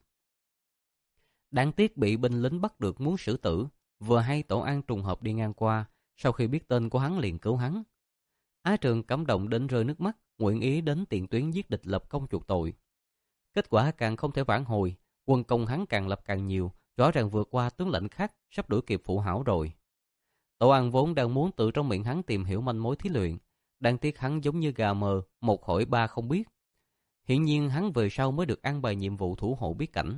Đáng tiếc bị binh lính bắt được muốn xử tử, vừa hay Tổ An trùng hợp đi ngang qua, sau khi biết tên của hắn liền cứu hắn. Á Trường cảm động đến rơi nước mắt, nguyện ý đến tiền tuyến giết địch lập công chuộc tội. Kết quả càng không thể vãn hồi, quân công hắn càng lập càng nhiều, rõ ràng vượt qua tướng lãnh khác, sắp đuổi kịp Phụ Hảo rồi. Tổ An vốn đang muốn tự trong miệng hắn tìm hiểu manh mối thí luyện, đáng tiếc hắn giống như gà mờ, một hỏi ba không biết. Hiển nhiên hắn về sau mới được an bài nhiệm vụ thủ hộ bí cảnh.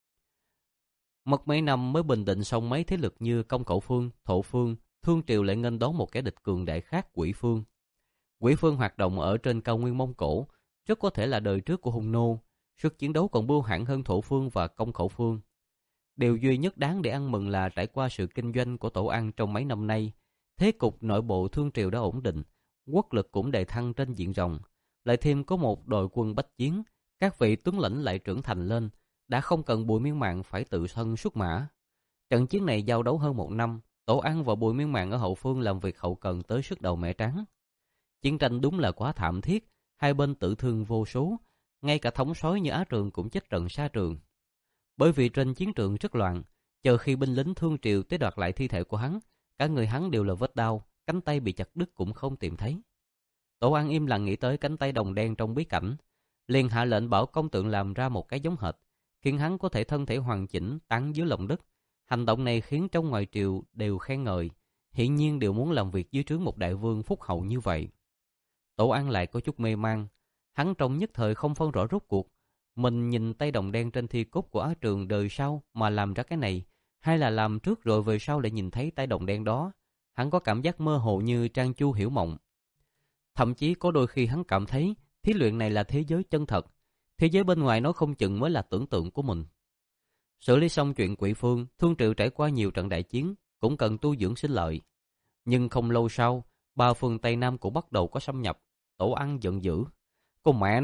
Mất mấy năm mới bình định xong mấy thế lực như Công Khẩu Phương, Thổ Phương, Thương Triều lại nghênh đón một kẻ địch cường đại khác, Quỷ Phương. Quỷ Phương hoạt động ở trên cao nguyên Mông Cổ, rất có thể là đời trước của Hung Nô, sức chiến đấu còn bưu hãn hơn Thổ Phương và Công Khẩu Phương. Điều duy nhất đáng để ăn mừng là trải qua sự kinh doanh của Tổ An trong mấy năm nay, thế cục nội bộ Thương Triều đã ổn định, quốc lực cũng đề thăng trên diện rộng, lại thêm có một đội quân bách chiến, các vị tướng lĩnh lại trưởng thành lên, đã không cần Bùi Miên Mạn phải tự thân xuất mã. Trận chiến này giao đấu hơn một năm, Tổ An và Bùi Miên Mạn ở hậu phương làm việc hậu cần tới sức đầu mẻ trắng. Chiến tranh đúng là quá thảm thiết, hai bên tử thương vô số, ngay cả thống soái như Á Trường cũng chết trận xa trường. Bởi vì trên chiến trường rất loạn, chờ khi binh lính Thương Triều tới đoạt lại thi thể của hắn, cả người hắn đều là vết đau, cánh tay bị chặt đứt cũng không tìm thấy. Tổ An im lặng nghĩ tới cánh tay đồng đen trong bí cảnh, liền hạ lệnh bảo công tượng làm ra một cái giống hệt, khiến hắn có thể thân thể hoàn chỉnh tán dưới lòng đất. Hành động này khiến trong ngoài triều đều khen ngợi, hiển nhiên đều muốn làm việc dưới trướng một đại vương phúc hậu như vậy. Tổ An lại có chút mê man, hắn trong nhất thời không phân rõ rốt cuộc, mình nhìn tay đồng đen trên thi cốt của Á Trường đời sau mà làm ra cái này, hay là làm trước rồi về sau lại nhìn thấy tay đồng đen đó. Hắn có cảm giác mơ hồ như Trang Chu hiểu mộng. Thậm chí có đôi khi hắn cảm thấy thí luyện này là thế giới chân thật, thế giới bên ngoài nó không chừng mới là tưởng tượng của mình. Xử lý xong chuyện Quỷ Phương, Thương Triều trải qua nhiều trận đại chiến, cũng cần tu dưỡng sinh lợi. Nhưng không lâu sau, ba phương Tây Nam cũng bắt đầu có xâm nhập. Tổ An giận dữ. Con mẹ nó,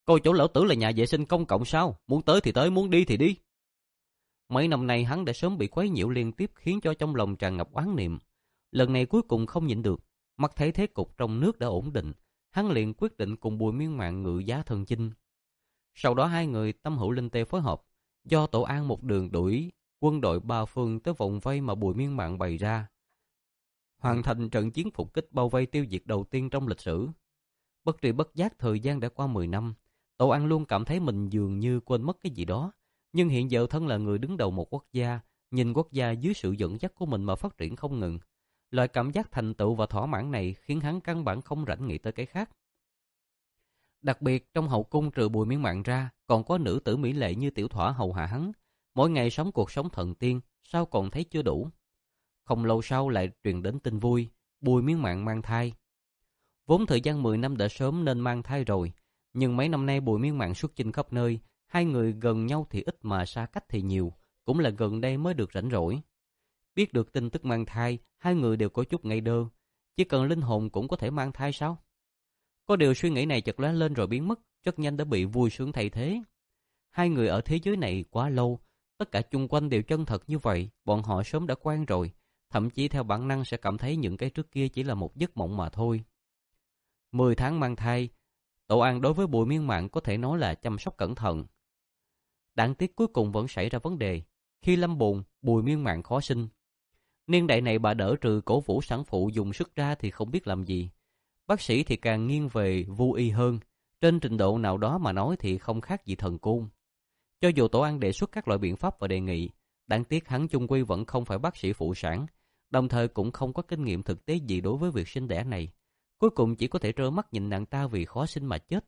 Coi chỗ lão tử là nhà vệ sinh công cộng sao? Muốn tới thì tới, muốn đi thì đi. Mấy năm nay hắn đã sớm bị quấy nhiễu liên tiếp khiến cho trong lòng tràn ngập oán niệm. Lần này cuối cùng không nhịn được, mắt thấy thế cục trong nước đã ổn định, hắn liền quyết định cùng Bùi Miên Mạn ngự giá thân chinh. Sau đó hai người tâm hữu linh tê phối hợp, do Tổ An một đường đuổi quân đội ba phương tới vòng vây mà Bùi Miên Mạn bày ra, hoàn thành trận chiến phục kích bao vây tiêu diệt đầu tiên trong lịch sử. Bất tri bất giác thời gian đã qua mười năm, Tổ An luôn cảm thấy mình dường như quên mất cái gì đó, nhưng hiện giờ thân là người đứng đầu một quốc gia, nhìn quốc gia dưới sự dẫn dắt của mình mà phát triển không ngừng. Loại cảm giác thành tựu và thỏa mãn này khiến hắn căn bản không rảnh nghĩ tới cái khác. Đặc biệt trong hậu cung trừ Bùi Miên Mạn ra, còn có nữ tử mỹ lệ như Tiểu Thỏa hầu hạ hắn, mỗi ngày sống cuộc sống thần tiên, sao còn thấy chưa đủ. Không lâu sau lại truyền đến tin vui, Bùi Miên Mạn mang thai. Vốn thời gian mười năm đã sớm nên mang thai rồi, nhưng mấy năm nay Bùi Miên Mạn xuất chinh khắp nơi, hai người gần nhau thì ít mà xa cách thì nhiều, cũng là gần đây mới được rảnh rỗi. Biết được tin tức mang thai, hai người đều có chút ngây đơ, chỉ cần linh hồn cũng có thể mang thai sao? Có điều suy nghĩ này chợt lóe lên rồi biến mất, rất nhanh đã bị vui sướng thay thế. Hai người ở thế giới này quá lâu, tất cả chung quanh đều chân thật như vậy, bọn họ sớm đã quen rồi, thậm chí theo bản năng sẽ cảm thấy những cái trước kia chỉ là một giấc mộng mà thôi. Mười tháng mang thai, Tổ An đối với Bùi Miên Mạn có thể nói là chăm sóc cẩn thận. Đáng tiếc cuối cùng vẫn xảy ra vấn đề. Khi lâm bồn, Bùi Miên Mạn khó sinh. Niên đại này bà đỡ trừ cổ vũ sản phụ dùng sức ra thì không biết làm gì. Bác sĩ thì càng nghiêng về vu y hơn. Trên trình độ nào đó mà nói thì không khác gì thần côn. Cho dù Tổ An đề xuất các loại biện pháp và đề nghị, đáng tiếc hắn chung quy vẫn không phải bác sĩ phụ sản, đồng thời cũng không có kinh nghiệm thực tế gì đối với việc sinh đẻ này. Cuối cùng chỉ có thể trơ mắt nhìn nàng ta vì khó sinh mà chết.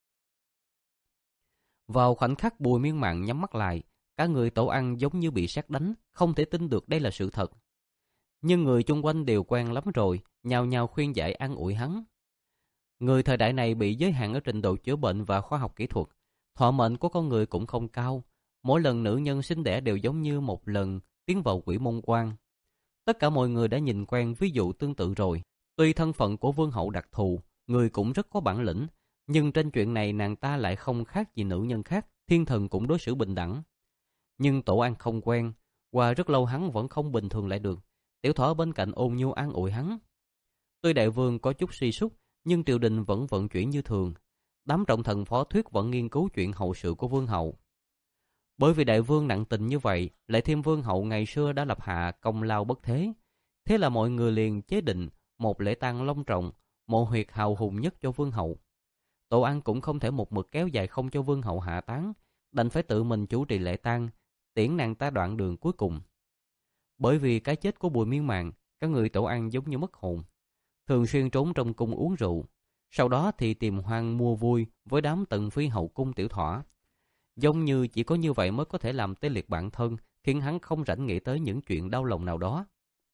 Vào khoảnh khắc Bùi Miên Mạn nhắm mắt lại, cả người Tổ An giống như bị sét đánh, không thể tin được đây là sự thật. Nhưng người chung quanh đều quen lắm rồi, nhao nhao khuyên giải an ủi hắn. Người thời đại này bị giới hạn ở trình độ chữa bệnh và khoa học kỹ thuật, thọ mệnh của con người cũng không cao. Mỗi lần nữ nhân sinh đẻ đều giống như một lần tiến vào quỷ môn quan. Tất cả mọi người đã nhìn quen ví dụ tương tự rồi. Tuy thân phận của vương hậu đặc thù, người cũng rất có bản lĩnh, nhưng trên chuyện này nàng ta lại không khác gì nữ nhân khác, thiên thần cũng đối xử bình đẳng. Nhưng Tổ An không quen, qua rất lâu hắn vẫn không bình thường lại được. Tiểu Thỏ bên cạnh ôn nhu an ủi hắn. Tuy đại vương có chút suy sút, nhưng triều đình vẫn vận chuyển như thường. Đám trọng thần phó thuyết vẫn nghiên cứu chuyện hậu sự của vương hậu. Bởi vì đại vương nặng tình như vậy, lại thêm vương hậu ngày xưa đã lập hạ công lao bất thế, thế là mọi người liền chế định một lễ tang long trọng, mộ huyệt hào hùng nhất cho vương hậu. Tổ An cũng không thể một mực kéo dài không cho vương hậu hạ táng, đành phải tự mình chủ trì lễ tang, tiễn nàng ta đoạn đường cuối cùng. Bởi vì cái chết của Bùi Miên Mạn, các người Tổ An giống như mất hồn, thường xuyên trốn trong cung uống rượu, sau đó thì tìm hoang mua vui với đám tần phi hậu cung Tiểu Thỏa. Giống như chỉ có như vậy mới có thể làm tê liệt bản thân, khiến hắn không rảnh nghĩ tới những chuyện đau lòng nào đó.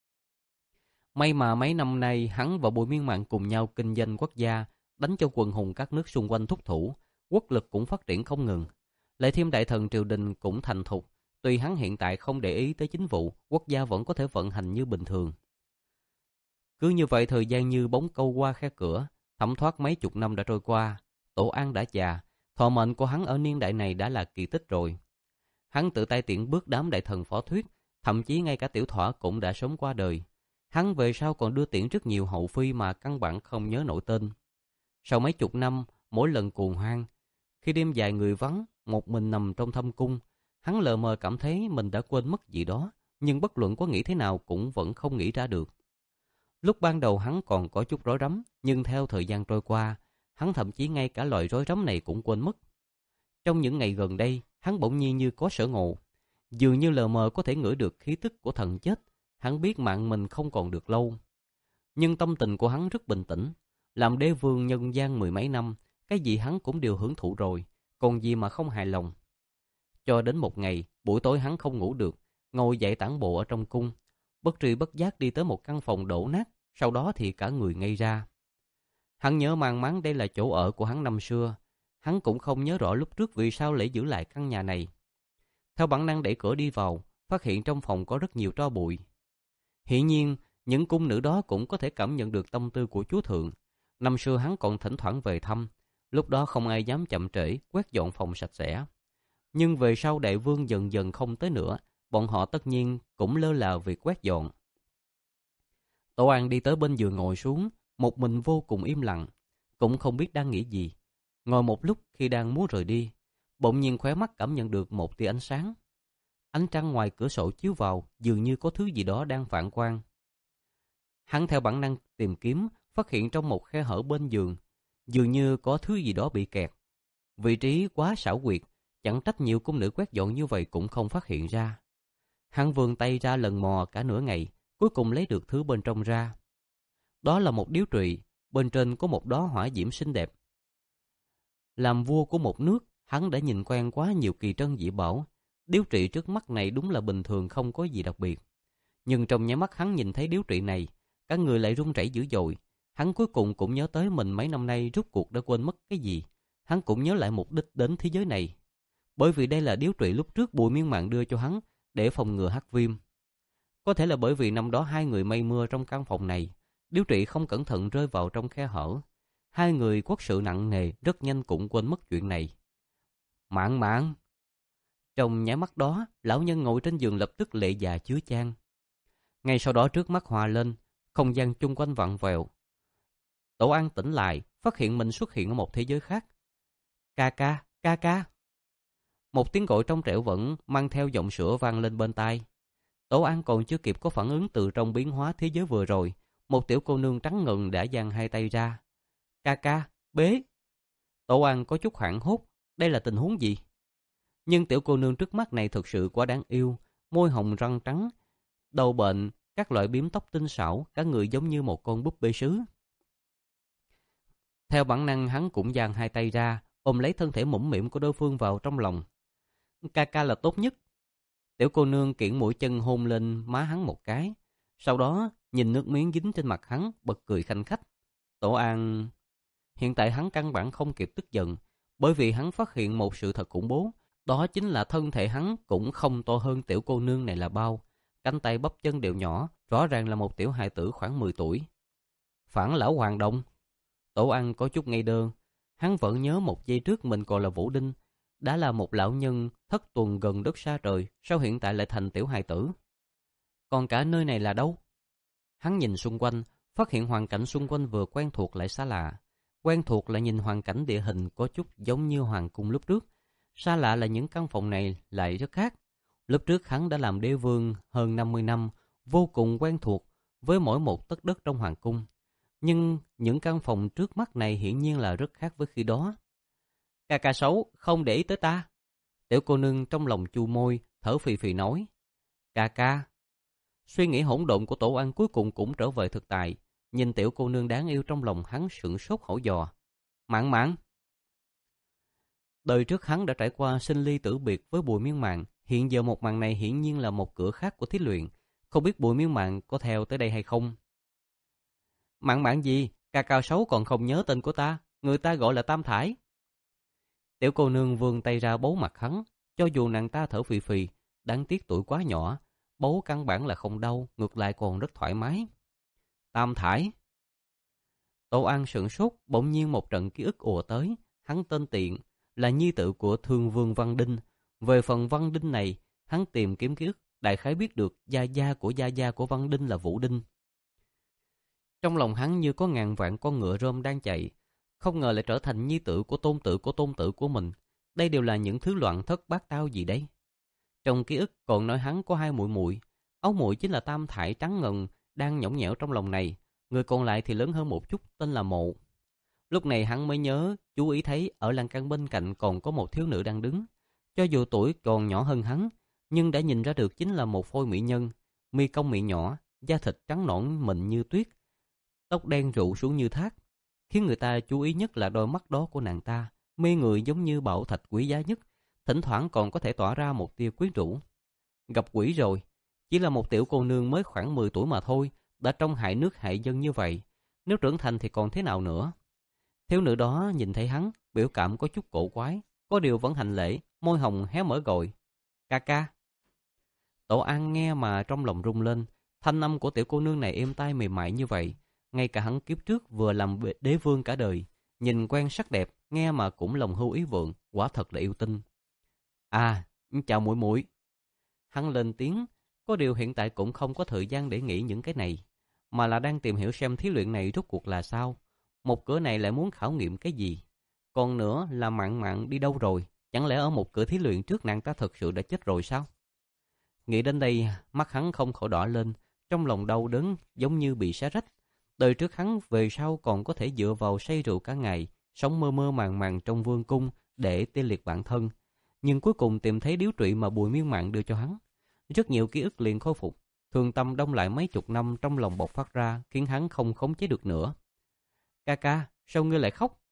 May mà mấy năm nay hắn và Bùi Miên Mạn cùng nhau kinh doanh quốc gia, đánh cho quần hùng các nước xung quanh thúc thủ, quốc lực cũng phát triển không ngừng. Lại thêm đại thần triều đình cũng thành thục, tuy hắn hiện tại không để ý tới chính vụ, quốc gia vẫn có thể vận hành như bình thường. Cứ như vậy thời gian như bóng câu qua khe cửa, thấm thoát mấy chục năm đã trôi qua. Tổ An đã già, thọ mệnh của hắn ở niên đại này đã là kỳ tích rồi. Hắn tự tay tiễn bước đám đại thần phó thuyết, thậm chí ngay cả Tiểu Thỏa cũng đã sớm qua đời. Hắn về sau còn đưa tiễn rất nhiều hậu phi mà căn bản không nhớ nổi tên. Sau mấy chục năm, mỗi lần cuồng hoang, khi đêm dài người vắng, một mình nằm trong thâm cung, hắn lờ mờ cảm thấy mình đã quên mất gì đó, nhưng bất luận có nghĩ thế nào cũng vẫn không nghĩ ra được. Lúc ban đầu hắn còn có chút rối rắm, nhưng theo thời gian trôi qua, hắn thậm chí ngay cả loại rối rắm này cũng quên mất. Trong những ngày gần đây, hắn bỗng nhiên như có sở ngộ, dường như lờ mờ có thể ngửi được khí tức của thần chết. Hắn biết mạng mình không còn được lâu. Nhưng tâm tình của hắn rất bình tĩnh. Làm đế vương nhân gian mười mấy năm, cái gì hắn cũng đều hưởng thụ rồi, còn gì mà không hài lòng. Cho đến một ngày, buổi tối hắn không ngủ được, ngồi dậy tản bộ ở trong cung, bất tri bất giác đi tới một căn phòng đổ nát, sau đó thì cả người ngây ra. Hắn nhớ mang máng đây là chỗ ở của hắn năm xưa. Hắn cũng không nhớ rõ lúc trước vì sao lại giữ lại căn nhà này. Theo bản năng đẩy cửa đi vào, phát hiện trong phòng có rất nhiều tro bụi. Hiển nhiên, những cung nữ đó cũng có thể cảm nhận được tâm tư của chúa thượng. Năm xưa hắn còn thỉnh thoảng về thăm, Lúc đó không ai dám chậm trễ quét dọn phòng sạch sẽ. Nhưng về sau đại vương dần dần không tới nữa, bọn họ tất nhiên cũng lơ là việc quét dọn. Tổ An đi tới bên giường ngồi xuống, một mình vô cùng im lặng, cũng không biết đang nghĩ gì. Ngồi một lúc khi đang muốn rời đi, bỗng nhiên khóe mắt cảm nhận được một tia ánh sáng. Ánh trăng ngoài cửa sổ chiếu vào, dường như có thứ gì đó đang phản quang. Hắn theo bản năng tìm kiếm, phát hiện trong một khe hở bên giường, dường như có thứ gì đó bị kẹt. Vị trí quá xảo quyệt, chẳng trách nhiều cung nữ quét dọn như vậy cũng không phát hiện ra. Hắn vươn tay ra lần mò cả nửa ngày, cuối cùng lấy được thứ bên trong ra. Đó là một điếu trụy, bên trên có một đóa hỏa diễm xinh đẹp. Làm vua của một nước, hắn đã nhìn quen quá nhiều kỳ trân dị bảo. Điếu trụy trước mắt này đúng là bình thường, không có gì đặc biệt. Nhưng trong nháy mắt hắn nhìn thấy điếu trụy này, cả người lại run rẩy dữ dội. Hắn cuối cùng cũng nhớ tới mình mấy năm nay rốt cuộc đã quên mất cái gì. Hắn cũng nhớ lại mục đích đến thế giới này. Bởi vì đây là điếu trụy lúc trước Bùi Miên Mạn đưa cho hắn để phòng ngừa hắc viêm. Có thể là bởi vì năm đó hai người mây mưa trong căn phòng này, điếu trụy không cẩn thận rơi vào trong khe hở. Hai người quốc sự nặng nề, rất nhanh cũng quên mất chuyện này. Mạn Mạn! Trong nháy mắt đó, lão nhân ngồi trên giường lập tức lệ già chứa chan. Ngay sau đó trước mắt hòa lên, không gian chung quanh vặn vẹo. Tổ An tỉnh lại, phát hiện mình xuất hiện ở một thế giới khác. Ca ca, ca ca! Một tiếng gọi trong trẻo vẫn mang theo giọng sữa vang lên bên tai. Tổ An còn chưa kịp có phản ứng từ trong biến hóa thế giới vừa rồi, một tiểu cô nương trắng ngần đã giang hai tay ra. Ca ca, bế! Tổ An có chút hoảng hốt, đây là tình huống gì? Nhưng tiểu cô nương trước mắt này thực sự quá đáng yêu, môi hồng răng trắng, đầu bệnh, các loại bím tóc tinh xảo, cả người giống như một con búp bê sứ. Theo bản năng hắn cũng giang hai tay ra, ôm lấy thân thể mũm mĩm của đối phương vào trong lòng. Ca ca là tốt nhất. Tiểu cô nương kiễng mũi chân hôn lên má hắn một cái, sau đó nhìn nước miếng dính trên mặt hắn, bật cười khanh khách. Tổ An... Hiện tại hắn căn bản không kịp tức giận, bởi vì hắn phát hiện một sự thật khủng bố, đó chính là thân thể hắn cũng không to hơn tiểu cô nương này là bao. Cánh tay bắp chân đều nhỏ, rõ ràng là một tiểu hài tử khoảng mười tuổi. Phản lão hoàng đồng. Tổ An có chút ngây đơ, hắn vẫn nhớ một giây trước mình còn là Vũ Đinh, đã là một lão nhân thất tuần gần đất xa trời, sao hiện tại lại thành tiểu hài tử? Còn cả nơi này là đâu? Hắn nhìn xung quanh, phát hiện hoàn cảnh xung quanh vừa quen thuộc lại xa lạ. Quen thuộc là nhìn hoàn cảnh địa hình có chút giống như hoàng cung lúc trước, xa lạ là những căn phòng này lại rất khác. Lúc trước hắn đã làm đế vương hơn năm mươi năm, vô cùng quen thuộc với mỗi một tấc đất trong hoàng cung. Nhưng những căn phòng trước mắt này hiển nhiên là rất khác với khi đó. Ca ca xấu, không để ý tới ta. Tiểu cô nương trong lòng chu môi, thở phì phì nói. Ca ca. Suy nghĩ hỗn độn của Tổ An cuối cùng cũng trở về thực tại. Nhìn tiểu cô nương đáng yêu trong lòng hắn sửng sốt hỏi dò. Mạn Mạn. Đời trước hắn đã trải qua sinh ly tử biệt với Bùi Miên Mạn. Hiện giờ một màn này hiển nhiên là một cửa khác của thí luyện. Không biết Bùi Miên Mạn có theo tới đây hay không? Mạn Mạn gì? Ca cao xấu còn không nhớ tên của ta. Người ta gọi là Tam Thải. Tiểu cô nương vươn tay ra bấu mặt hắn. Cho dù nàng ta thở phì phì, đáng tiếc tuổi quá nhỏ, bấu căn bản là không đau, ngược lại còn rất thoải mái. Tam Thải. Tổ An sửng sốt, bỗng nhiên một trận ký ức ùa tới. Hắn tên Tiện, là nhi tử của Thương Vương Văn Đinh. Về phần Văn Đinh này, hắn tìm kiếm ký ức, đại khái biết được gia gia của gia gia của Văn Đinh là Vũ Đinh. Trong lòng hắn như có ngàn vạn con ngựa rơm đang chạy, không ngờ lại trở thành nhi tử của tôn tử của tôn tử của mình. Đây đều là những thứ loạn thất bát tao gì đấy. Trong ký ức còn nói hắn có hai muội muội, ấu muội chính là Tam Thải trắng ngần đang nhõng nhẽo trong lòng này, người còn lại thì lớn hơn một chút, tên là Mộ. Lúc này hắn mới nhớ, chú ý thấy ở lan can bên cạnh còn có một thiếu nữ đang đứng. Cho dù tuổi còn nhỏ hơn hắn, nhưng đã nhìn ra được chính là một phôi mỹ nhân, mi cong miệng nhỏ, da thịt trắng nõn mịn như tuyết, tóc đen rụ xuống như thác. Khiến người ta chú ý nhất là đôi mắt đó của nàng ta, mê người giống như bảo thạch quý giá nhất, thỉnh thoảng còn có thể tỏa ra một tia quyến rũ. Gặp quỷ rồi, chỉ là một tiểu cô nương mới khoảng mười tuổi mà thôi, đã trong hại nước hại dân như vậy, nếu trưởng thành thì còn thế nào nữa. Thiếu nữ đó nhìn thấy hắn, biểu cảm có chút cổ quái, có điều vẫn hành lễ, môi hồng hé mở gọi. Ca ca. Tổ An nghe mà trong lòng rung lên, thanh âm của tiểu cô nương này êm tai mềm mại như vậy, ngay cả hắn kiếp trước vừa làm đế vương cả đời, nhìn quen sắc đẹp, nghe mà cũng lòng hưu ý vượng, quả thật là yêu tinh. À, chào muội muội. Hắn lên tiếng, có điều hiện tại cũng không có thời gian để nghĩ những cái này, mà là đang tìm hiểu xem thí luyện này rốt cuộc là sao. Một cửa này lại muốn khảo nghiệm cái gì? Còn nữa là Mạn Mạn đi đâu rồi? Chẳng lẽ ở một cửa thí luyện trước nàng ta thật sự đã chết rồi sao? Nghĩ đến đây, mắt hắn không khỏi đỏ lên, trong lòng đau đớn giống như bị xé rách. Đời trước hắn về sau còn có thể dựa vào say rượu cả ngày, sống mơ mơ màng màng trong vương cung để tê liệt bản thân. Nhưng cuối cùng tìm thấy điếu trụy mà Bùi Miên Mạn đưa cho hắn. Rất nhiều ký ức liền khôi phục, thường tâm đông lại mấy chục năm trong lòng bộc phát ra, khiến hắn không khống chế được nữa. Ca ca, sao ngươi lại khóc?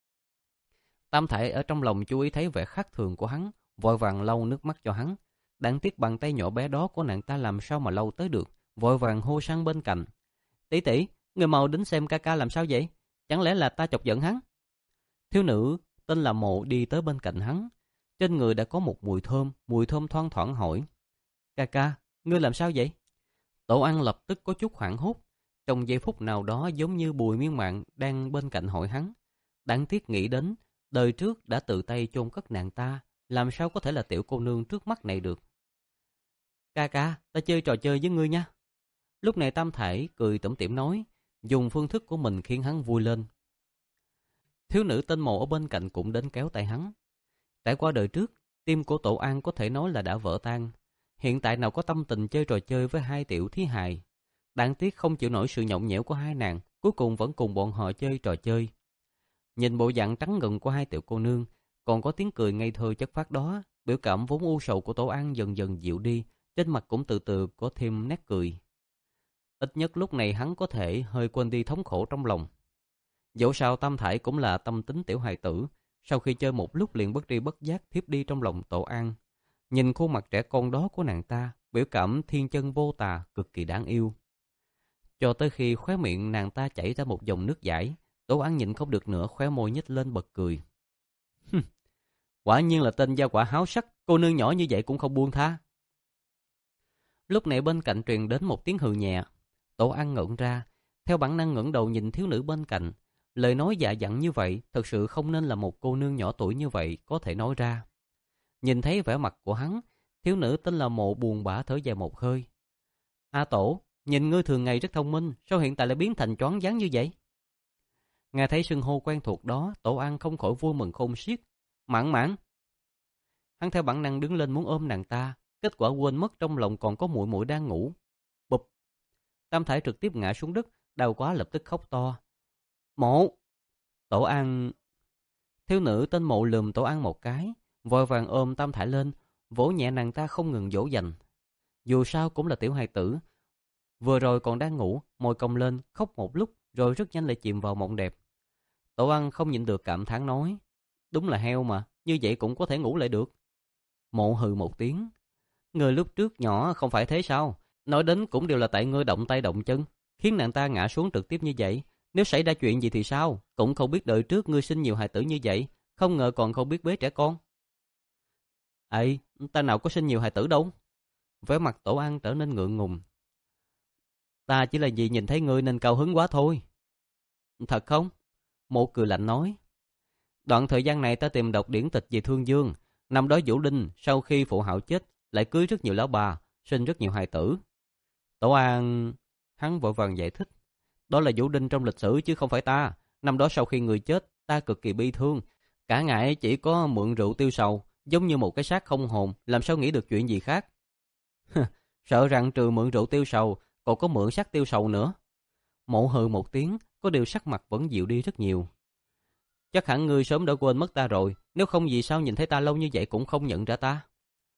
Tam Thải ở trong lòng chú ý thấy vẻ khác thường của hắn, vội vàng lau nước mắt cho hắn. Đáng tiếc bàn tay nhỏ bé đó của nàng ta làm sao mà lau tới được, vội vàng hô sang bên cạnh. Tỷ tỷ, người mau đến xem ca ca làm sao vậy? Chẳng lẽ là ta chọc giận hắn? Thiếu nữ tên là Mộ đi tới bên cạnh hắn. Trên người đã có một mùi thơm, mùi thơm thoang thoảng hỏi. Ca ca, ngươi làm sao vậy? Tổ Ăn lập tức có chút hoảng hốt. Trong giây phút nào đó giống như Bùi Miên Mạn đang bên cạnh hỏi hắn. Đáng tiếc nghĩ đến, đời trước đã tự tay chôn cất nàng ta, làm sao có thể là tiểu cô nương trước mắt này được. Ca ca, ta chơi trò chơi với ngươi nha. Lúc này Tam Thải cười tủm tỉm nói, dùng phương thức của mình khiến hắn vui lên. Thiếu nữ tên Mộ ở bên cạnh cũng đến kéo tay hắn. Trải qua đời trước, tim của Tổ An có thể nói là đã vỡ tan. Hiện tại nào có tâm tình chơi trò chơi với hai tiểu thí hài. Đáng tiếc không chịu nổi sự nhõng nhẽo của hai nàng, cuối cùng vẫn cùng bọn họ chơi trò chơi. Nhìn bộ dạng trắng ngần của hai tiểu cô nương, còn có tiếng cười ngây thơ chất phác đó, biểu cảm vốn u sầu của Tổ An dần dần dịu đi, trên mặt cũng từ từ có thêm nét cười. Ít nhất lúc này hắn có thể hơi quên đi thống khổ trong lòng. Dẫu sao Tam Thải cũng là tâm tính tiểu hài tử, sau khi chơi một lúc liền bất tri bất giác thiếp đi trong lòng Tổ An. Nhìn khuôn mặt trẻ con đó của nàng ta, biểu cảm thiên chân vô tà, cực kỳ đáng yêu. Cho tới khi khóe miệng nàng ta chảy ra một dòng nước dãi, Tổ An nhịn không được nữa, khóe môi nhếch lên bật cười. Quả nhiên là tên gia quả háo sắc, cô nương nhỏ như vậy cũng không buông tha. Lúc này bên cạnh truyền đến một tiếng hừ nhẹ. Tổ An ngẩn ra, theo bản năng ngẩng đầu nhìn thiếu nữ bên cạnh. Lời nói dạ dặn như vậy, thật sự không nên là một cô nương nhỏ tuổi như vậy có thể nói ra. Nhìn thấy vẻ mặt của hắn, thiếu nữ tên là Mộ buồn bã thở dài một hơi. A Tổ, nhìn ngươi thường ngày rất thông minh, sao hiện tại lại biến thành choáng váng như vậy? Nghe thấy xưng hô quen thuộc đó, Tổ An không khỏi vui mừng khôn xiết. Mạn Mạn. Hắn theo bản năng đứng lên muốn ôm nàng ta, kết quả quên mất trong lòng còn có muội muội đang ngủ. Bụp. Tam Thải trực tiếp ngã xuống đất, đau quá lập tức khóc to. Mộ. Tổ An. Thiếu nữ tên Mộ lườm Tổ An một cái, vội vàng ôm Tam Thải lên, vỗ nhẹ nàng ta không ngừng dỗ dành. Dù sao cũng là tiểu hài tử, vừa rồi còn đang ngủ, môi cong lên, khóc một lúc, rồi rất nhanh lại chìm vào mộng đẹp. Tổ Ăn không nhịn được cảm thán nói, đúng là heo mà, như vậy cũng có thể ngủ lại được. Mộ hừ một tiếng, người lúc trước nhỏ không phải thế sao? Nói đến cũng đều là tại ngươi động tay động chân, khiến nàng ta ngã xuống trực tiếp như vậy. Nếu xảy ra chuyện gì thì sao? Cũng không biết đời trước ngươi sinh nhiều hài tử như vậy, không ngờ còn không biết bế trẻ con. Ây, ta nào có sinh nhiều hài tử đâu. Vẻ mặt Tổ Ăn trở nên ngượng ngùng. Ta chỉ là vì nhìn thấy ngươi nên cao hứng quá thôi. Thật không? Mộ cười lạnh nói. Đoạn thời gian này ta tìm đọc điển tịch về Thương Dương. Năm đó Vũ Linh sau khi phụ hạo chết lại cưới rất nhiều lão bà, sinh rất nhiều hài tử. Tổ An... Hắn vội vàng giải thích. Đó là Vũ Linh trong lịch sử chứ không phải ta. Năm đó sau khi người chết, ta cực kỳ bi thương. Cả ngày chỉ có mượn rượu tiêu sầu, giống như một cái xác không hồn, làm sao nghĩ được chuyện gì khác. Sợ rằng trừ mượn rượu tiêu sầu, còn có mượn xác tiêu sầu nữa. Mộ hừ một tiếng, có điều sắc mặt vẫn dịu đi rất nhiều. Chắc hẳn ngươi sớm đã quên mất ta rồi, nếu không vì sao nhìn thấy ta lâu như vậy cũng không nhận ra ta.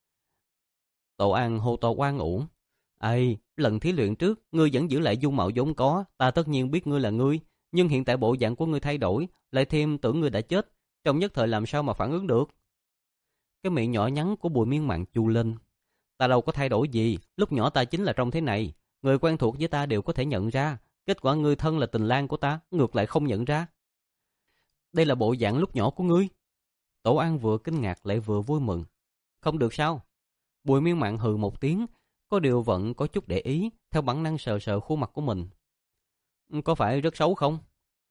Tổ An hô to oan uổng. Ây, lần thí luyện trước, ngươi vẫn giữ lại dung mạo vốn có, ta tất nhiên biết ngươi là ngươi, nhưng hiện tại bộ dạng của ngươi thay đổi, lại thêm tưởng ngươi đã chết, trong nhất thời làm sao mà phản ứng được. Cái miệng nhỏ nhắn của Bùi Miên Mạn chu lên. Ta đâu có thay đổi gì, lúc nhỏ ta chính là trông thế này, người quen thuộc với ta đều có thể nhận ra, kết quả ngươi thân là tình lang của ta, ngược lại không nhận ra. Đây là bộ dạng lúc nhỏ của ngươi. Tổ An vừa kinh ngạc lại vừa vui mừng. Không được sao? Bùi Miên Mạn hừ một tiếng, có điều vẫn có chút để ý, theo bản năng sờ sờ khuôn mặt của mình. Có phải rất xấu không?